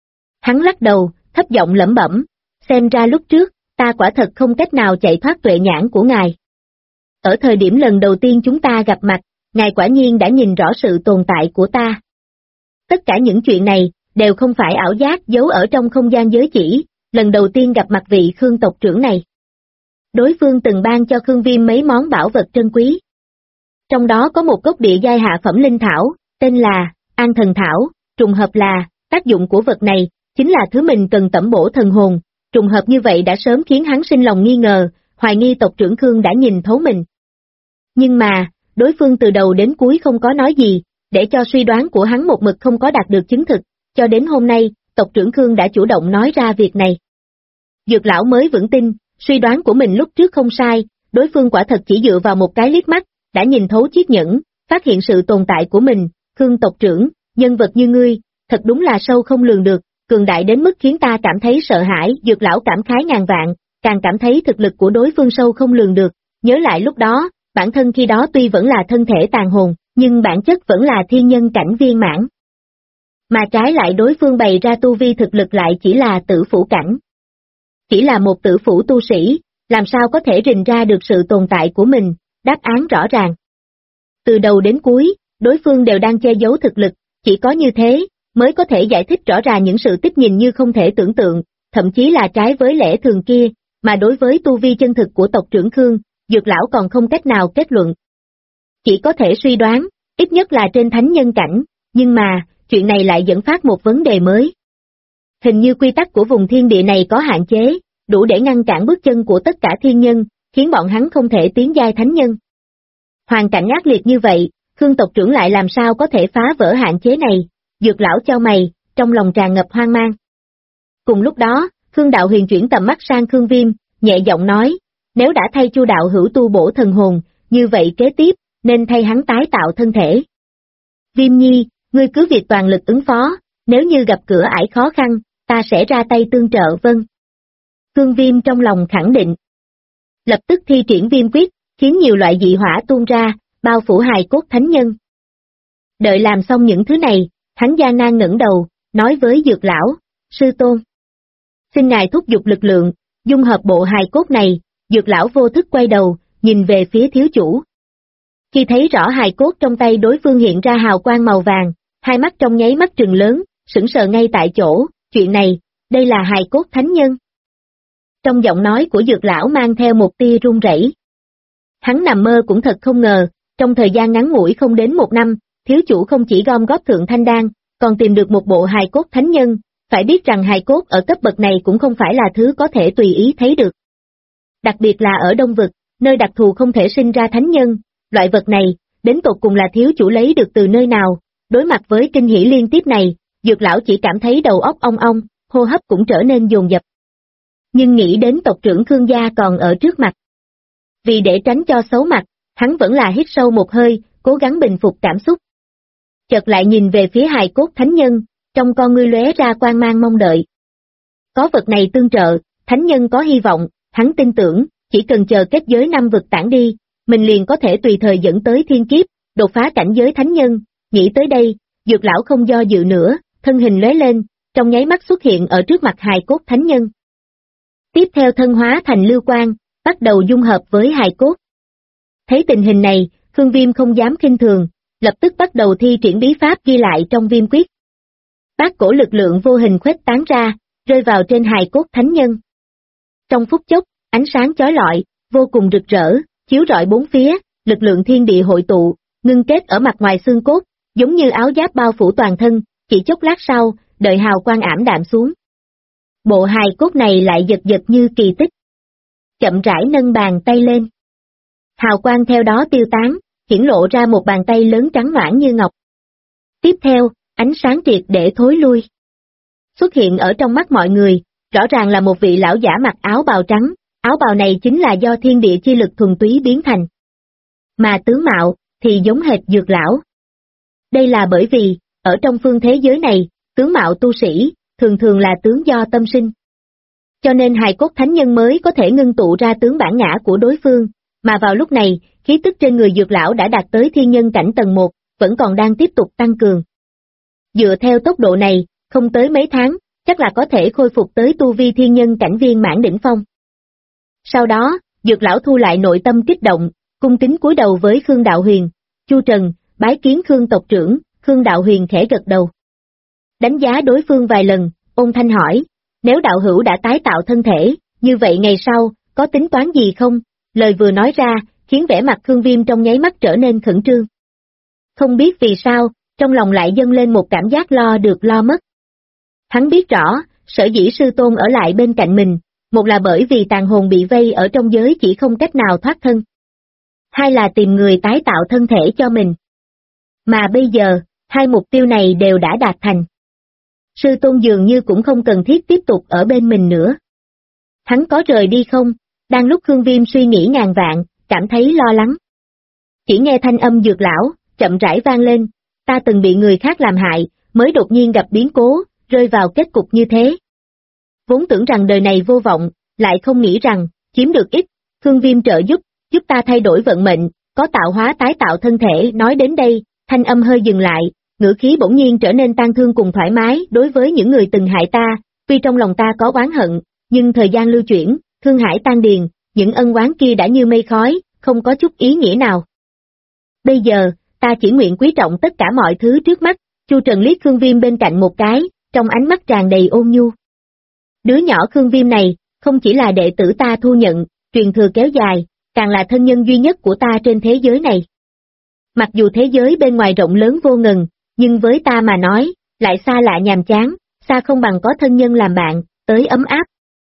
Hắn lắc đầu, thấp giọng lẩm bẩm, xem ra lúc trước, ta quả thật không cách nào chạy thoát tuệ nhãn của ngài. Ở thời điểm lần đầu tiên chúng ta gặp mặt, ngài quả nhiên đã nhìn rõ sự tồn tại của ta. Tất cả những chuyện này, đều không phải ảo giác giấu ở trong không gian giới chỉ, lần đầu tiên gặp mặt vị Khương tộc trưởng này. Đối phương từng ban cho Khương Viêm mấy món bảo vật trân quý. Trong đó có một gốc địa giai hạ phẩm linh thảo, tên là An Thần Thảo, trùng hợp là, tác dụng của vật này, chính là thứ mình cần tẩm bổ thần hồn, trùng hợp như vậy đã sớm khiến hắn sinh lòng nghi ngờ, hoài nghi tộc trưởng Khương đã nhìn thấu mình. Nhưng mà, đối phương từ đầu đến cuối không có nói gì, để cho suy đoán của hắn một mực không có đạt được chứng thực, cho đến hôm nay, tộc trưởng Khương đã chủ động nói ra việc này. Dược lão mới vững tin, suy đoán của mình lúc trước không sai, đối phương quả thật chỉ dựa vào một cái liếc mắt, đã nhìn thấu chiếc nhẫn, phát hiện sự tồn tại của mình. Khương tộc trưởng, nhân vật như ngươi, thật đúng là sâu không lường được, cường đại đến mức khiến ta cảm thấy sợ hãi. Dược lão cảm khái ngàn vạn, càng cảm thấy thực lực của đối phương sâu không lường được, nhớ lại lúc đó, bản thân khi đó tuy vẫn là thân thể tàn hồn, nhưng bản chất vẫn là thiên nhân cảnh viên mãn. Mà trái lại đối phương bày ra tu vi thực lực lại chỉ là tử phủ cảnh. Chỉ là một tử phủ tu sĩ, làm sao có thể rình ra được sự tồn tại của mình, đáp án rõ ràng. Từ đầu đến cuối, đối phương đều đang che giấu thực lực, chỉ có như thế, mới có thể giải thích rõ ràng những sự tích nhìn như không thể tưởng tượng, thậm chí là trái với lẽ thường kia, mà đối với tu vi chân thực của tộc trưởng Khương, Dược lão còn không cách nào kết luận. Chỉ có thể suy đoán, ít nhất là trên thánh nhân cảnh, nhưng mà, chuyện này lại dẫn phát một vấn đề mới. Hình như quy tắc của vùng thiên địa này có hạn chế, đủ để ngăn cản bước chân của tất cả thiên nhân, khiến bọn hắn không thể tiến giai thánh nhân. Hoàn cảnh ác liệt như vậy, Khương tộc trưởng lại làm sao có thể phá vỡ hạn chế này? Dược lão chau mày, trong lòng tràn ngập hoang mang. Cùng lúc đó, Khương đạo huyền chuyển tầm mắt sang Khương Viêm, nhẹ giọng nói, nếu đã thay Chu đạo hữu tu bổ thần hồn, như vậy kế tiếp, nên thay hắn tái tạo thân thể. Viêm nhi, ngươi cứ việc toàn lực ứng phó, nếu như gặp cửa ải khó khăn, ta sẽ ra tay tương trợ. Vâng. Khương Viêm trong lòng khẳng định. Lập tức thi triển viêm quyết, khiến nhiều loại dị hỏa tuôn ra, bao phủ hài cốt thánh nhân. Đợi làm xong những thứ này, hắn gian nan ngẩng đầu, nói với Dược lão, sư tôn. Xin ngài thúc giục lực lượng, dung hợp bộ hài cốt này. Dược lão vô thức quay đầu, nhìn về phía thiếu chủ. Khi thấy rõ hài cốt trong tay đối phương hiện ra hào quang màu vàng, hai mắt trong nháy mắt trừng lớn, sững sờ ngay tại chỗ, chuyện này, đây là hài cốt thánh nhân. Trong giọng nói của Dược lão mang theo một tia run rẩy. Hắn nằm mơ cũng thật không ngờ, trong thời gian ngắn ngủi không đến một năm, thiếu chủ không chỉ gom góp thượng thanh đan, còn tìm được một bộ hài cốt thánh nhân, phải biết rằng hài cốt ở cấp bậc này cũng không phải là thứ có thể tùy ý thấy được. Đặc biệt là ở Đông Vực, nơi đặc thù không thể sinh ra thánh nhân, loại vật này, đến tột cùng là thiếu chủ lấy được từ nơi nào. Đối mặt với kinh hỉ liên tiếp này, Dược lão chỉ cảm thấy đầu óc ong ong, hô hấp cũng trở nên dồn dập. Nhưng nghĩ đến tộc trưởng Khương gia còn ở trước mặt. Vì để tránh cho xấu mặt, hắn vẫn là hít sâu một hơi, cố gắng bình phục cảm xúc. Chợt lại nhìn về phía hài cốt thánh nhân, trong con ngươi lóe ra quang mang mong đợi. Có vật này tương trợ, thánh nhân có hy vọng, hắn tin tưởng, chỉ cần chờ kết giới năm vực tản đi, mình liền có thể tùy thời dẫn tới thiên kiếp, đột phá cảnh giới thánh nhân. Nghĩ tới đây, Dược lão không do dự nữa, thân hình lóe lên, trong nháy mắt xuất hiện ở trước mặt hài cốt thánh nhân. Tiếp theo thân hóa thành lưu quang, bắt đầu dung hợp với hài cốt. Thấy tình hình này, Khương Viêm không dám khinh thường, lập tức bắt đầu thi triển bí pháp ghi lại trong viêm quyết. Bát cổ lực lượng vô hình khuếch tán ra, rơi vào trên hài cốt thánh nhân. Trong phút chốc, ánh sáng chói lọi, vô cùng rực rỡ, chiếu rọi bốn phía, lực lượng thiên địa hội tụ, ngưng kết ở mặt ngoài xương cốt, giống như áo giáp bao phủ toàn thân, chỉ chốc lát sau, đợi hào quang ảm đạm xuống. Bộ hài cốt này lại giật giật như kỳ tích. Chậm rãi nâng bàn tay lên. Hào quang theo đó tiêu tán, hiển lộ ra một bàn tay lớn trắng noãn như ngọc. Tiếp theo, ánh sáng triệt để thối lui. Xuất hiện ở trong mắt mọi người, rõ ràng là một vị lão giả mặc áo bào trắng, áo bào này chính là do thiên địa chi lực thuần túy biến thành. Mà tướng mạo, thì giống hệt Dược lão. Đây là bởi vì, ở trong phương thế giới này, tướng mạo tu sĩ, thường thường là tướng do tâm sinh. Cho nên hài cốt thánh nhân mới có thể ngưng tụ ra tướng bản ngã của đối phương, mà vào lúc này, khí tức trên người Dược lão đã đạt tới thiên nhân cảnh tầng 1, vẫn còn đang tiếp tục tăng cường. Dựa theo tốc độ này, không tới mấy tháng, chắc là có thể khôi phục tới tu vi thiên nhân cảnh viên mãn đỉnh phong. Sau đó, Dược lão thu lại nội tâm kích động, cung kính cúi đầu với Khương Đạo Huyền, Chu Trần, bái kiến Khương tộc trưởng. Khương Đạo Huyền khẽ gật đầu. Đánh giá đối phương vài lần, ôn thanh hỏi, nếu đạo hữu đã tái tạo thân thể, như vậy ngày sau, có tính toán gì không? Lời vừa nói ra, khiến vẻ mặt Khương Viêm trong nháy mắt trở nên khẩn trương. Không biết vì sao, trong lòng lại dâng lên một cảm giác lo được lo mất. Hắn biết rõ, sở dĩ sư tôn ở lại bên cạnh mình, một là bởi vì tàn hồn bị vây ở trong giới chỉ không cách nào thoát thân. Hai là tìm người tái tạo thân thể cho mình. Mà bây giờ, hai mục tiêu này đều đã đạt thành. Sư tôn dường như cũng không cần thiết tiếp tục ở bên mình nữa. Hắn có rời đi không? Đang lúc Khương Viêm suy nghĩ ngàn vạn, cảm thấy lo lắng. Chỉ nghe thanh âm Dược lão chậm rãi vang lên, ta từng bị người khác làm hại, mới đột nhiên gặp biến cố, rơi vào kết cục như thế. Vốn tưởng rằng đời này vô vọng, lại không nghĩ rằng, chiếm được ít, Khương Viêm trợ giúp ta thay đổi vận mệnh, có tạo hóa tái tạo thân thể. Nói đến đây, thanh âm hơi dừng lại, ngữ khí bỗng nhiên trở nên tang thương cùng thoải mái. Đối với những người từng hại ta, tuy trong lòng ta có oán hận, nhưng thời gian lưu chuyển, thương hải tan điền, những ân oán kia đã như mây khói, không có chút ý nghĩa nào. Bây giờ, ta chỉ nguyện quý trọng tất cả mọi thứ trước mắt. Chu Trần liếc Khương Viêm bên cạnh một cái, trong ánh mắt tràn đầy ôn nhu. Đứa nhỏ Khương Viêm này, không chỉ là đệ tử ta thu nhận, truyền thừa kéo dài, càng là thân nhân duy nhất của ta trên thế giới này. Mặc dù thế giới bên ngoài rộng lớn vô ngần, nhưng với ta mà nói, lại xa lạ nhàm chán, xa không bằng có thân nhân làm bạn, tới ấm áp.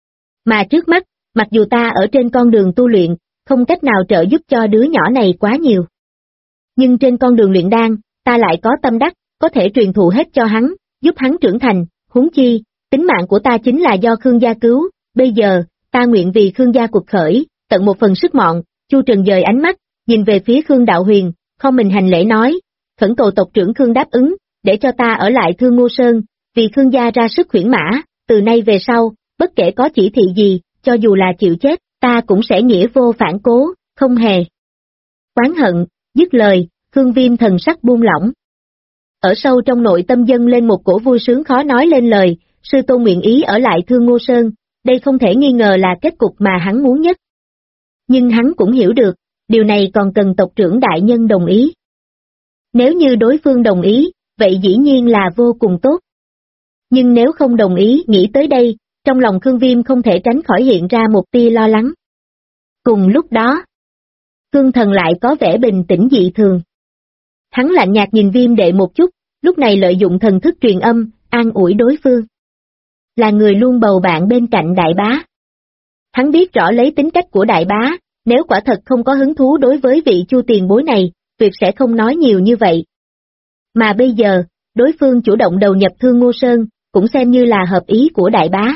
Mà trước mắt, mặc dù ta ở trên con đường tu luyện, không cách nào trợ giúp cho đứa nhỏ này quá nhiều. Nhưng trên con đường luyện đan, ta lại có tâm đắc, có thể truyền thụ hết cho hắn, giúp hắn trưởng thành, huống chi, tính mạng của ta chính là do Khương gia cứu, bây giờ, ta nguyện vì Khương gia cuộc khởi, tận một phần sức mọn. Chu Trần dời ánh mắt, nhìn về phía Khương Đạo Huyền, không mình hành lễ nói, khẩn cầu tộc trưởng Khương đáp ứng, để cho ta ở lại Thương Ngô Sơn, vì Khương gia ra sức khuyển mã, từ nay về sau, bất kể có chỉ thị gì, cho dù là chịu chết, ta cũng sẽ nghĩa vô phản cố, không hề oán hận. Dứt lời, Khương Viêm thần sắc buông lỏng. Ở sâu trong nội tâm dâng lên một cổ vui sướng khó nói lên lời, sư tôn nguyện ý ở lại Thương Ngô Sơn, đây không thể nghi ngờ là kết cục mà hắn muốn nhất. Nhưng hắn cũng hiểu được, điều này còn cần tộc trưởng đại nhân đồng ý. Nếu như đối phương đồng ý, vậy dĩ nhiên là vô cùng tốt. Nhưng nếu không đồng ý, nghĩ tới đây, trong lòng Khương Viêm không thể tránh khỏi hiện ra một tia lo lắng. Cùng lúc đó, Khương Thần lại có vẻ bình tĩnh dị thường. Hắn lạnh nhạt nhìn Viêm đệ một chút, lúc này lợi dụng thần thức truyền âm, an ủi đối phương. Là người luôn bầu bạn bên cạnh đại bá. Hắn biết rõ lấy tính cách của đại bá, nếu quả thật không có hứng thú đối với vị Chu tiền bối này, tuyệt sẽ không nói nhiều như vậy. Mà bây giờ, đối phương chủ động đầu nhập Thương Ngô Sơn, cũng xem như là hợp ý của đại bá.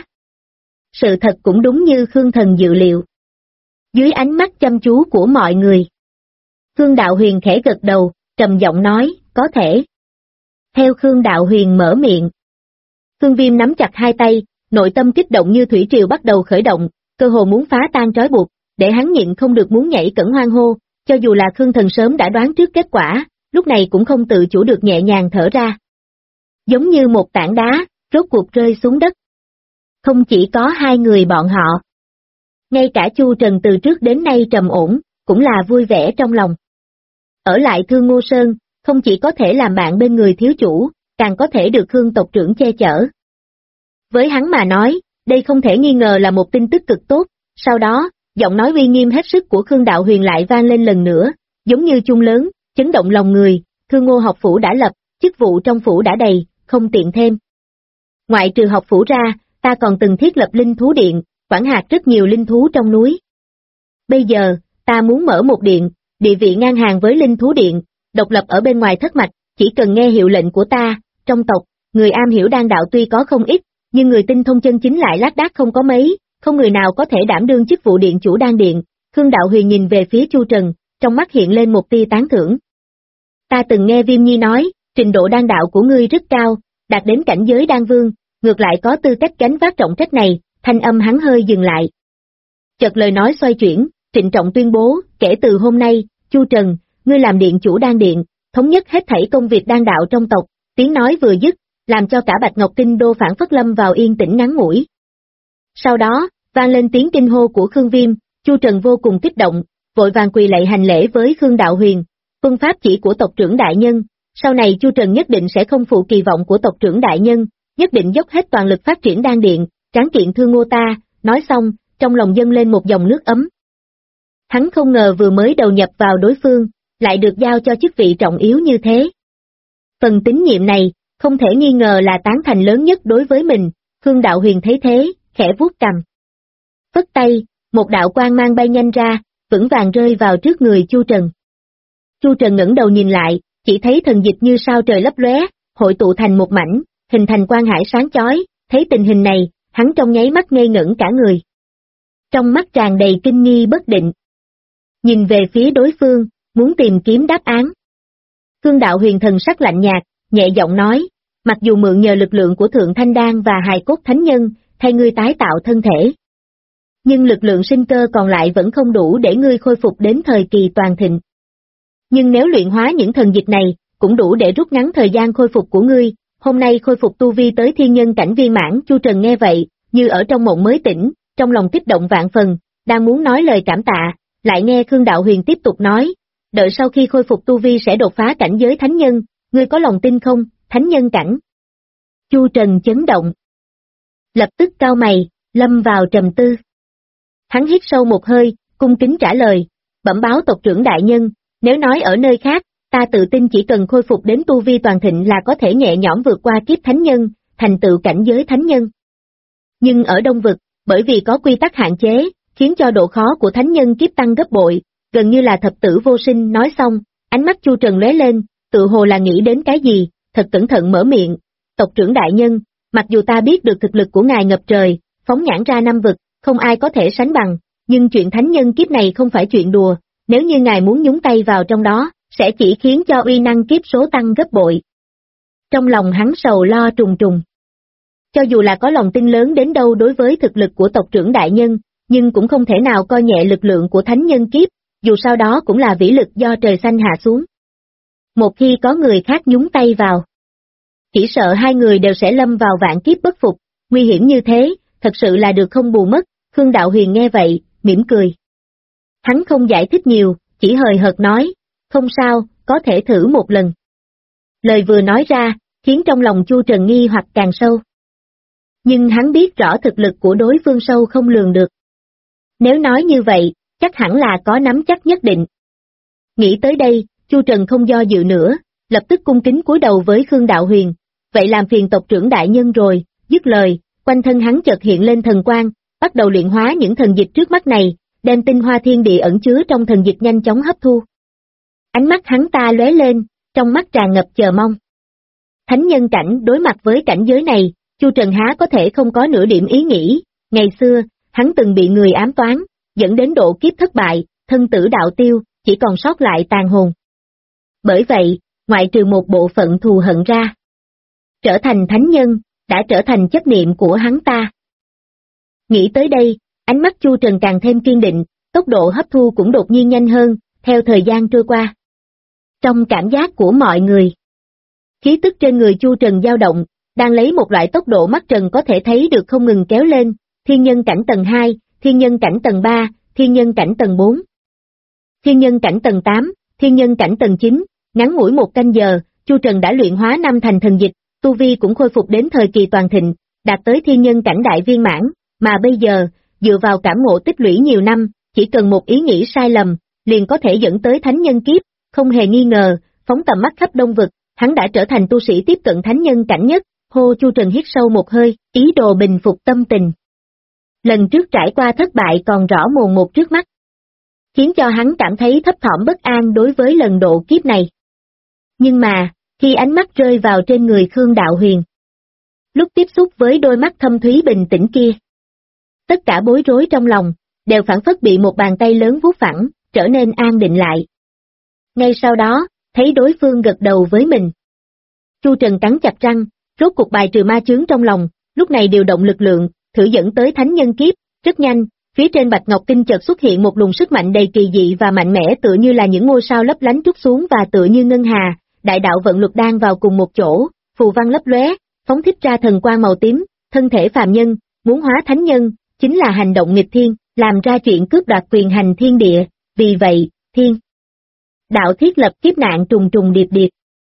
Sự thật cũng đúng như Khương Thần dự liệu. Dưới ánh mắt chăm chú của mọi người, Khương Đạo Huyền khẽ gật đầu, trầm giọng nói, có thể. Theo Khương Đạo Huyền mở miệng, Khương Viêm nắm chặt hai tay, nội tâm kích động như thủy triều bắt đầu khởi động, cơ hồ muốn phá tan trói buộc, để hắn nhịn không được muốn nhảy cẫng hoan hô, cho dù là Khương Thần sớm đã đoán trước kết quả, lúc này cũng không tự chủ được nhẹ nhàng thở ra. Giống như một tảng đá, rốt cuộc rơi xuống đất. Không chỉ có hai người bọn họ. Ngay cả Chu Trần từ trước đến nay trầm ổn, cũng là vui vẻ trong lòng. Ở lại Thương Ngô Sơn, không chỉ có thể làm bạn bên người thiếu chủ, càng có thể được Khương tộc trưởng che chở. Với hắn mà nói, đây không thể nghi ngờ là một tin tức cực tốt. Sau đó, giọng nói uy nghiêm hết sức của Khương Đạo Huyền lại vang lên lần nữa, giống như chuông lớn, chấn động lòng người. Thương Ngô học phủ đã lập, chức vụ trong phủ đã đầy, không tiện thêm. Ngoại trừ học phủ ra, ta còn từng thiết lập linh thú điện, quản hạt rất nhiều linh thú trong núi. Bây giờ, ta muốn mở một điện, địa vị ngang hàng với linh thú điện, độc lập ở bên ngoài thất mạch, chỉ cần nghe hiệu lệnh của ta. Trong tộc, người am hiểu đan đạo tuy có không ít, nhưng người tinh thông chân chính lại lác đác không có mấy, không người nào có thể đảm đương chức vụ điện chủ đan điện. Khương Đạo Huyền nhìn về phía Chu Trần, trong mắt hiện lên một tia tán thưởng. Ta từng nghe Viêm Nhi nói, trình độ đan đạo của ngươi rất cao, đạt đến cảnh giới đan vương, ngược lại có tư cách gánh vác trọng trách này. Thanh âm hắn hơi dừng lại. Chợt lời nói xoay chuyển, trịnh trọng tuyên bố, kể từ hôm nay, Chu Trần, ngươi làm điện chủ đan điện, thống nhất hết thảy công việc đan đạo trong tộc. Tiếng nói vừa dứt, làm cho cả Bạch Ngọc Kinh Đô phản phất lâm vào yên tĩnh ngắn ngủi. Sau đó, vang lên tiếng kinh hô của Khương Viêm. Chu Trần vô cùng kích động, vội vàng quỳ lạy hành lễ với Khương Đạo Huyền. Tuân pháp chỉ của tộc trưởng đại nhân, sau này Chu Trần nhất định sẽ không phụ kỳ vọng của tộc trưởng đại nhân, nhất định dốc hết toàn lực phát triển đan điện, tráng kiện thương Ngô ta, nói xong, trong lòng dâng lên một dòng nước ấm. Hắn không ngờ vừa mới đầu nhập vào đối phương, lại được giao cho chức vị trọng yếu như thế. Phần tín nhiệm này, không thể nghi ngờ là tán thành lớn nhất đối với mình, Khương Đạo Huyền thấy thế, khẽ vuốt cằm. Phất tay, một đạo quang mang bay nhanh ra, vững vàng rơi vào trước người Chu Trần. Chu Trần ngẩng đầu nhìn lại, chỉ thấy thần dịch như sao trời lấp lóe, hội tụ thành một mảnh, hình thành quang hải sáng chói, thấy tình hình này, hắn trong nháy mắt ngây ngẩn cả người. Trong mắt tràn đầy kinh nghi bất định. Nhìn về phía đối phương, muốn tìm kiếm đáp án. Khương Đạo Huyền thần sắc lạnh nhạt, nhẹ giọng nói, mặc dù mượn nhờ lực lượng của Thượng Thanh Đan và hài cốt thánh nhân, thay ngươi tái tạo thân thể. Nhưng lực lượng sinh cơ còn lại vẫn không đủ để ngươi khôi phục đến thời kỳ toàn thịnh. Nhưng nếu luyện hóa những thần dịch này, cũng đủ để rút ngắn thời gian khôi phục của ngươi, hôm nay khôi phục tu vi tới thiên nhân cảnh viên mãn. Chu Trần nghe vậy, như ở trong mộng mới tỉnh, trong lòng kích động vạn phần, đang muốn nói lời cảm tạ, lại nghe Khương Đạo Huyền tiếp tục nói, đợi sau khi khôi phục tu vi sẽ đột phá cảnh giới thánh nhân, ngươi có lòng tin không, thánh nhân cảnh? Chu Trần chấn động. Lập tức cau mày, lâm vào trầm tư. Hắn hít sâu một hơi, cung kính trả lời, bẩm báo tộc trưởng đại nhân, nếu nói ở nơi khác, ta tự tin chỉ cần khôi phục đến tu vi toàn thịnh là có thể nhẹ nhõm vượt qua kiếp thánh nhân, thành tựu cảnh giới thánh nhân. Nhưng ở Đông Vực, bởi vì có quy tắc hạn chế, khiến cho độ khó của thánh nhân kiếp tăng gấp bội, gần như là thập tử vô sinh. Nói xong, ánh mắt Chu Trần lóe lên, tự hồ là nghĩ đến cái gì, thật cẩn thận mở miệng, tộc trưởng đại nhân, mặc dù ta biết được thực lực của ngài ngập trời, phóng nhãn ra năm vực, không ai có thể sánh bằng, nhưng chuyện thánh nhân kiếp này không phải chuyện đùa, nếu như ngài muốn nhúng tay vào trong đó, sẽ chỉ khiến cho uy năng kiếp số tăng gấp bội. Trong lòng hắn sầu lo trùng trùng. Cho dù là có lòng tin lớn đến đâu đối với thực lực của tộc trưởng đại nhân, nhưng cũng không thể nào coi nhẹ lực lượng của thánh nhân kiếp, dù sao đó cũng là vĩ lực do trời xanh hạ xuống. Một khi có người khác nhúng tay vào, chỉ sợ hai người đều sẽ lâm vào vạn kiếp bất phục, nguy hiểm như thế, thật sự là được không bù mất. Khương Đạo Huyền nghe vậy, mỉm cười. Hắn không giải thích nhiều, chỉ hời hợt nói, không sao, có thể thử một lần. Lời vừa nói ra, khiến trong lòng Chu Trần nghi hoặc càng sâu. Nhưng hắn biết rõ thực lực của đối phương sâu không lường được. Nếu nói như vậy, chắc hẳn là có nắm chắc nhất định. Nghĩ tới đây, Chu Trần không do dự nữa, lập tức cung kính cúi đầu với Khương Đạo Huyền, vậy làm phiền tộc trưởng đại nhân rồi. Dứt lời, quanh thân hắn chợt hiện lên thần quang, bắt đầu luyện hóa những thần dịch trước mắt này, đem tinh hoa thiên địa ẩn chứa trong thần dịch nhanh chóng hấp thu. Ánh mắt hắn ta lóe lên, trong mắt tràn ngập chờ mong. Thánh nhân cảnh đối mặt với cảnh giới này, Chu Trần há có thể không có nửa điểm ý nghĩ, ngày xưa, hắn từng bị người ám toán, dẫn đến độ kiếp thất bại, thân tử đạo tiêu, chỉ còn sót lại tàn hồn. Bởi vậy, ngoại trừ một bộ phận thù hận ra, trở thành thánh nhân, đã trở thành chấp niệm của hắn ta. Nghĩ tới đây, ánh mắt Chu Trần càng thêm kiên định, tốc độ hấp thu cũng đột nhiên nhanh hơn, theo thời gian trôi qua. Trong cảm giác của mọi người, khí tức trên người Chu Trần dao động, đang lấy một loại tốc độ mắt trần có thể thấy được không ngừng kéo lên, thiên nhân cảnh tầng 2, thiên nhân cảnh tầng 3, thiên nhân cảnh tầng 4, thiên nhân cảnh tầng 8, thiên nhân cảnh tầng 9, ngắn ngủi một canh giờ, Chu Trần đã luyện hóa 5 thành thần dịch, tu vi cũng khôi phục đến thời kỳ toàn thịnh, đạt tới thiên nhân cảnh đại viên mãn, mà bây giờ, dựa vào cảm ngộ tích lũy nhiều năm, chỉ cần một ý nghĩ sai lầm, liền có thể dẫn tới thánh nhân kiếp, không hề nghi ngờ, phóng tầm mắt khắp Đông Vực, hắn đã trở thành tu sĩ tiếp cận thánh nhân cảnh nhất. Hô, Chu Trần hít sâu một hơi, ý đồ bình phục tâm tình. Lần trước trải qua thất bại còn rõ mồn một trước mắt, khiến cho hắn cảm thấy thấp thỏm bất an đối với lần độ kiếp này. Nhưng mà, khi ánh mắt rơi vào trên người Khương Đạo Huyền, lúc tiếp xúc với đôi mắt thâm thúy bình tĩnh kia, tất cả bối rối trong lòng, đều phảng phất bị một bàn tay lớn vuốt phẳng, trở nên an định lại. Ngay sau đó, thấy đối phương gật đầu với mình. Chu Trần cắn chặt răng, rốt cuộc bài trừ ma chướng trong lòng, lúc này điều động lực lượng, thử dẫn tới thánh nhân kiếp, rất nhanh, phía trên Bạch Ngọc Kinh chợt xuất hiện một luồng sức mạnh đầy kỳ dị và mạnh mẽ tựa như là những ngôi sao lấp lánh trút xuống và tựa như ngân hà, đại đạo vận luật đang vào cùng một chỗ, phù văn lấp lóe, phóng thích ra thần quang màu tím, thân thể phàm nhân, muốn hóa thánh nhân, chính là hành động nghịch thiên, làm ra chuyện cướp đoạt quyền hành thiên địa, vì vậy, thiên đạo thiết lập kiếp nạn trùng trùng điệp điệp.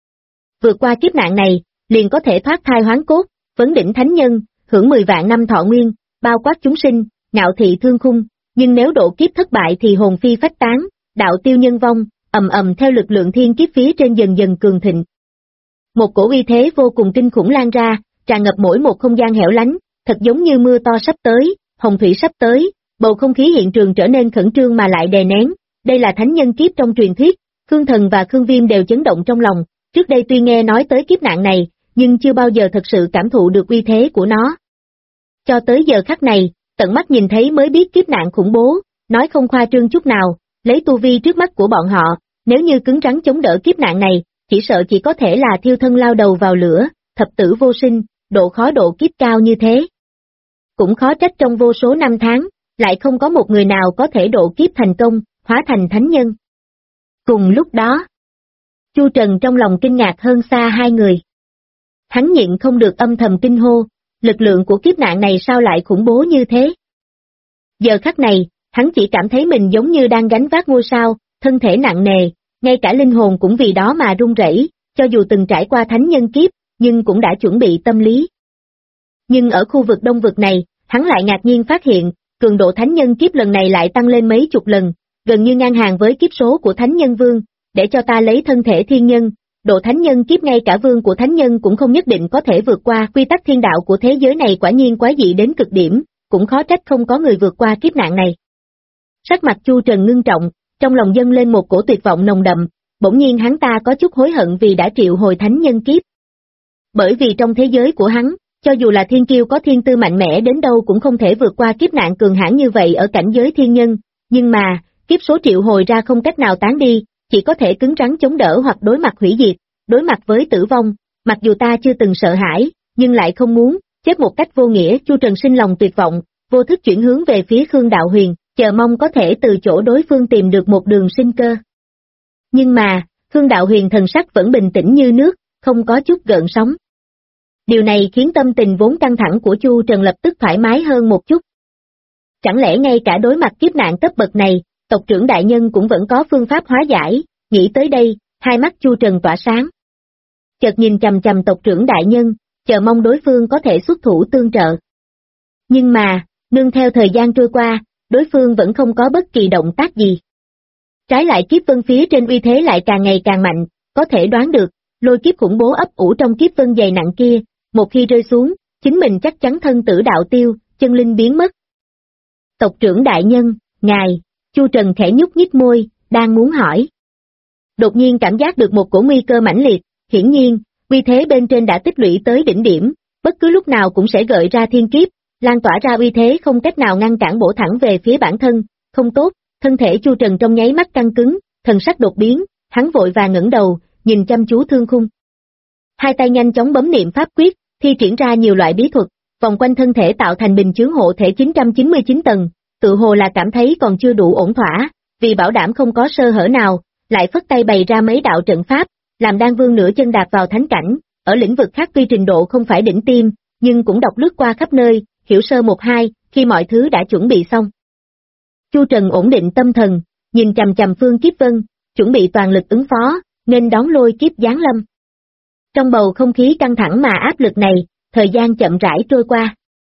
Vượt qua kiếp nạn này, liền có thể thoát thai hoán cốt, vấn đỉnh thánh nhân, hưởng 10 vạn năm thọ nguyên, bao quát chúng sinh, ngạo thị thương khung, nhưng nếu độ kiếp thất bại thì hồn phi phách tán, đạo tiêu nhân vong, ầm ầm theo lực lượng thiên kiếp phía trên dần dần cường thịnh. Một cổ uy thế vô cùng kinh khủng lan ra, tràn ngập mỗi một không gian hẻo lánh, thật giống như mưa to sắp tới, hồng thủy sắp tới, bầu không khí hiện trường trở nên khẩn trương mà lại đè nén. Đây là thánh nhân kiếp trong truyền thuyết, Khương Thần và Khương Viêm đều chấn động trong lòng, trước đây tuy nghe nói tới kiếp nạn này, nhưng chưa bao giờ thật sự cảm thụ được uy thế của nó. Cho tới giờ khắc này, tận mắt nhìn thấy mới biết kiếp nạn khủng bố, nói không khoa trương chút nào, lấy tu vi trước mắt của bọn họ, nếu như cứng rắn chống đỡ kiếp nạn này, chỉ sợ chỉ có thể là thiêu thân lao đầu vào lửa, thập tử vô sinh, độ khó độ kiếp cao như thế. Cũng khó trách trong vô số năm tháng, lại không có một người nào có thể độ kiếp thành công, hóa thành thánh nhân. Cùng lúc đó, Chu Trần trong lòng kinh ngạc hơn xa hai người. Hắn nhịn không được âm thầm kinh hô, lực lượng của kiếp nạn này sao lại khủng bố như thế? Giờ khắc này, hắn chỉ cảm thấy mình giống như đang gánh vác ngôi sao, thân thể nặng nề, ngay cả linh hồn cũng vì đó mà run rẩy, cho dù từng trải qua thánh nhân kiếp, nhưng cũng đã chuẩn bị tâm lý. Nhưng ở khu vực đông vực này, hắn lại ngạc nhiên phát hiện, cường độ thánh nhân kiếp lần này lại tăng lên mấy chục lần, gần như ngang hàng với kiếp số của thánh nhân vương, để cho ta lấy thân thể thiên nhân, độ thánh nhân kiếp ngay cả vương của thánh nhân cũng không nhất định có thể vượt qua. Quy tắc thiên đạo của thế giới này quả nhiên quái dị đến cực điểm, cũng khó trách không có người vượt qua kiếp nạn này. Sắc mặt Chu Trần ngưng trọng, trong lòng dâng lên một cổ tuyệt vọng nồng đậm, bỗng nhiên hắn ta có chút hối hận vì đã triệu hồi thánh nhân kiếp. Bởi vì trong thế giới của hắn, cho dù là thiên kiêu có thiên tư mạnh mẽ đến đâu cũng không thể vượt qua kiếp nạn cường hãn như vậy ở cảnh giới thiên nhân, nhưng mà, kiếp số triệu hồi ra không cách nào tán đi, chỉ có thể cứng rắn chống đỡ hoặc đối mặt hủy diệt, đối mặt với tử vong, mặc dù ta chưa từng sợ hãi, nhưng lại không muốn, chết một cách vô nghĩa. Chu Trần sinh lòng tuyệt vọng, vô thức chuyển hướng về phía Khương Đạo Huyền, chờ mong có thể từ chỗ đối phương tìm được một đường sinh cơ. Nhưng mà, Khương Đạo Huyền thần sắc vẫn bình tĩnh như nước, không có chút gợn sóng. Điều này khiến tâm tình vốn căng thẳng của Chu Trần lập tức thoải mái hơn một chút. Chẳng lẽ ngay cả đối mặt kiếp nạn cấp bậc này, tộc trưởng đại nhân cũng vẫn có phương pháp hóa giải, nghĩ tới đây, hai mắt Chu Trần tỏa sáng. Chợt nhìn chằm chằm tộc trưởng đại nhân, chờ mong đối phương có thể xuất thủ tương trợ. Nhưng mà, nương theo thời gian trôi qua, đối phương vẫn không có bất kỳ động tác gì. Trái lại kiếp vân phía trên uy thế lại càng ngày càng mạnh, có thể đoán được, lôi kiếp khủng bố ấp ủ trong kiếp vân dày nặng kia, một khi rơi xuống, chính mình chắc chắn thân tử đạo tiêu, chân linh biến mất. Tộc trưởng đại nhân, ngài, Chu Trần khẽ nhúc nhích môi, đang muốn hỏi. Đột nhiên cảm giác được một cổ nguy cơ mãnh liệt, hiển nhiên, uy thế bên trên đã tích lũy tới đỉnh điểm, bất cứ lúc nào cũng sẽ gợi ra thiên kiếp, lan tỏa ra uy thế không cách nào ngăn cản bổ thẳng về phía bản thân, không tốt, thân thể Chu Trần trong nháy mắt căng cứng, thần sắc đột biến, hắn vội vàng ngẩng đầu, nhìn chăm chú thương khung. Hai tay nhanh chóng bấm niệm pháp quyết, thi triển ra nhiều loại bí thuật, vòng quanh thân thể tạo thành bình chướng hộ thể 999 tầng, tự hồ là cảm thấy còn chưa đủ ổn thỏa, vì bảo đảm không có sơ hở nào, lại phất tay bày ra mấy đạo trận pháp, làm Đan Vương nửa chân đạp vào thánh cảnh, ở lĩnh vực khác tuy trình độ không phải đỉnh tiêm, nhưng cũng đọc lướt qua khắp nơi, hiểu sơ một hai, khi mọi thứ đã chuẩn bị xong. Chu Trần ổn định tâm thần, nhìn chằm chằm Phương Kiếp Vân, chuẩn bị toàn lực ứng phó, nên đón lôi kiếp giáng lâm. Trong bầu không khí căng thẳng mà áp lực này, thời gian chậm rãi trôi qua.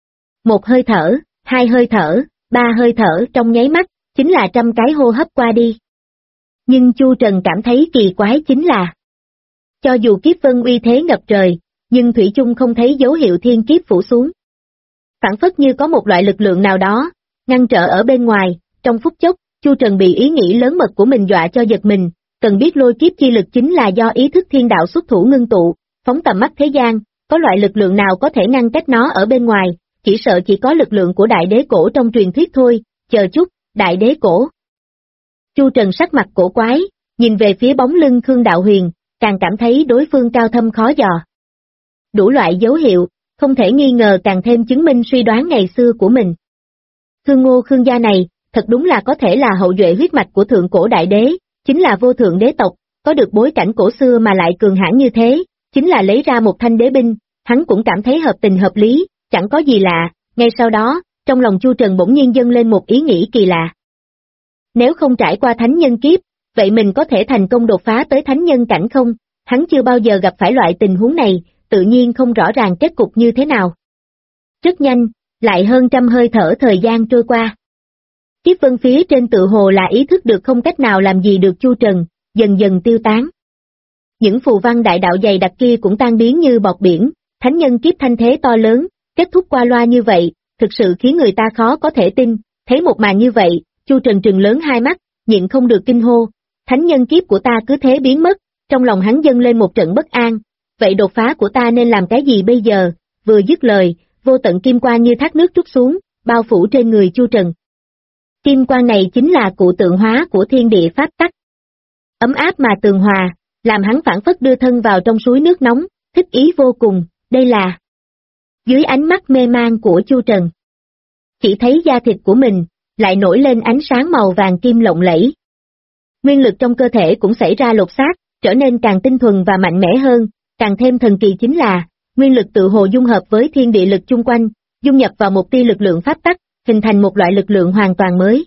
Một hơi thở, hai hơi thở, ba hơi thở trong nháy mắt, chính là 100 cái hô hấp qua đi. Nhưng Chu Trần cảm thấy kỳ quái chính là, cho dù kiếp vân uy thế ngập trời, nhưng thủy chung không thấy dấu hiệu thiên kiếp phủ xuống. Phản phất như có một loại lực lượng nào đó, ngăn trở ở bên ngoài, trong phút chốc, Chu Trần bị ý nghĩ lớn mật của mình dọa cho giật mình, cần biết lôi kiếp chi lực chính là do ý thức thiên đạo xuất thủ ngưng tụ, phóng tầm mắt thế gian, có loại lực lượng nào có thể ngăn cách nó ở bên ngoài, chỉ sợ chỉ có lực lượng của đại đế cổ trong truyền thuyết thôi, chờ chút, đại đế cổ. Chu Trần sắc mặt cổ quái, nhìn về phía bóng lưng Khương Đạo Huyền, càng cảm thấy đối phương cao thâm khó dò. Đủ loại dấu hiệu, không thể nghi ngờ càng thêm chứng minh suy đoán ngày xưa của mình. Khương Ngô Khương gia này, thật đúng là có thể là hậu duệ huyết mạch của thượng cổ đại đế, chính là vô thượng đế tộc, có được bối cảnh cổ xưa mà lại cường hãn như thế, chính là lấy ra một thanh đế binh, hắn cũng cảm thấy hợp tình hợp lý, chẳng có gì lạ. Ngay sau đó, trong lòng Chu Trần bỗng nhiên dâng lên một ý nghĩ kỳ lạ. Nếu không trải qua thánh nhân kiếp, vậy mình có thể thành công đột phá tới thánh nhân cảnh không? Hắn chưa bao giờ gặp phải loại tình huống này, tự nhiên không rõ ràng kết cục như thế nào. Rất nhanh, lại hơn 100 hơi thở thời gian trôi qua. Kiếp vân phía trên tự hồ là ý thức được không cách nào làm gì được Chu Trần, dần dần tiêu tán. Những phù văn đại đạo dày đặc kia cũng tan biến như bọt biển, thánh nhân kiếp thanh thế to lớn, kết thúc qua loa như vậy, thực sự khiến người ta khó có thể tin. Thấy một màn như vậy, Chu Trần trừng lớn hai mắt, nhịn không được kinh hô, thánh nhân kiếp của ta cứ thế biến mất, trong lòng hắn dâng lên một trận bất an, vậy đột phá của ta nên làm cái gì bây giờ? Vừa dứt lời, vô tận kim quang như thác nước trút xuống, bao phủ trên người Chu Trần. Kim quang này chính là cụ tượng hóa của thiên địa pháp tắc. Ấm áp mà tường hòa, làm hắn phảng phất đưa thân vào trong suối nước nóng, thích ý vô cùng, đây là... Dưới ánh mắt mê man của Chu Trần, chỉ thấy da thịt của mình, lại nổi lên ánh sáng màu vàng kim lộng lẫy. Nguyên lực trong cơ thể cũng xảy ra lột xác, trở nên càng tinh thuần và mạnh mẽ hơn, càng thêm thần kỳ chính là, nguyên lực tự hồ dung hợp với thiên địa lực chung quanh, dung nhập vào một tia lực lượng pháp tắc, hình thành một loại lực lượng hoàn toàn mới.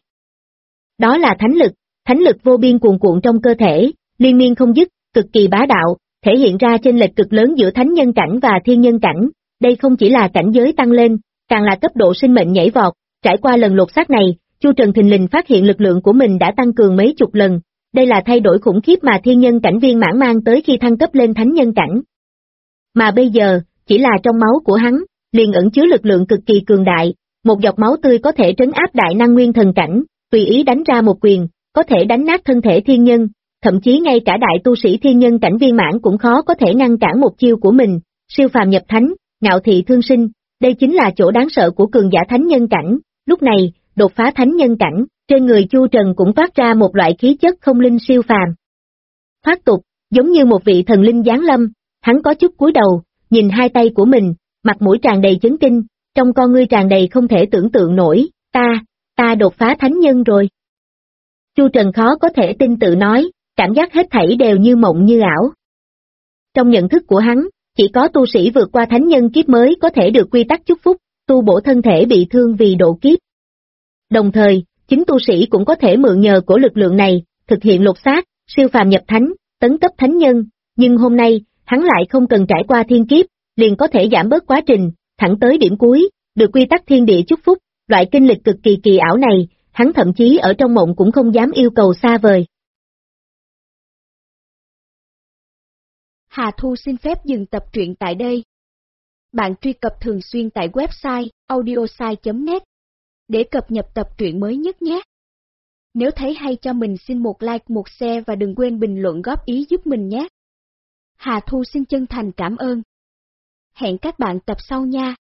Đó là thánh lực vô biên cuồn cuộn trong cơ thể, liên miên không dứt, cực kỳ bá đạo, thể hiện ra chênh lệch cực lớn giữa thánh nhân cảnh và thiên nhân cảnh, đây không chỉ là cảnh giới tăng lên, càng là cấp độ sinh mệnh nhảy vọt, trải qua lần lột xác này, Chu Trần thình lình phát hiện lực lượng của mình đã tăng cường mấy chục lần, đây là thay đổi khủng khiếp mà thiên nhân cảnh viên mãn mang tới khi thăng cấp lên thánh nhân cảnh. Mà bây giờ, chỉ là trong máu của hắn, liền ẩn chứa lực lượng cực kỳ cường đại, một giọt máu tươi có thể trấn áp đại năng nguyên thần cảnh, tùy ý đánh ra một quyền, có thể đánh nát thân thể thiên nhân, thậm chí ngay cả đại tu sĩ thiên nhân cảnh viên mãn cũng khó có thể ngăn cản một chiêu của mình, siêu phàm nhập thánh, ngạo thị thương sinh, đây chính là chỗ đáng sợ của cường giả thánh nhân cảnh. Lúc này, đột phá thánh nhân cảnh, trên người Chu Trần cũng phát ra một loại khí chất không linh siêu phàm. Thoát tục, giống như một vị thần linh giáng lâm, hắn có chút cúi đầu, nhìn hai tay của mình, mặt mũi tràn đầy chấn kinh, trong con ngươi tràn đầy không thể tưởng tượng nổi, ta đột phá thánh nhân rồi. Chu Trần khó có thể tin tự nói, cảm giác hết thảy đều như mộng như ảo. Trong nhận thức của hắn, chỉ có tu sĩ vượt qua thánh nhân kiếp mới có thể được quy tắc chúc phúc, tu bổ thân thể bị thương vì độ kiếp. Đồng thời, chính tu sĩ cũng có thể mượn nhờ của lực lượng này, thực hiện lột xác, siêu phàm nhập thánh, tấn cấp thánh nhân, nhưng hôm nay, hắn lại không cần trải qua thiên kiếp, liền có thể giảm bớt quá trình, thẳng tới điểm cuối, được quy tắc thiên địa chúc phúc, loại kinh lịch cực kỳ kỳ ảo này, hắn thậm chí ở trong mộng cũng không dám yêu cầu xa vời. Hà Thu xin phép dừng tập truyện tại đây. Bạn truy cập thường xuyên tại website audiosai.net để cập nhật tập truyện mới nhất nhé. Nếu thấy hay cho mình xin một like, một share và đừng quên bình luận góp ý giúp mình nhé. Hà Thu xin chân thành cảm ơn. Hẹn các bạn tập sau nha.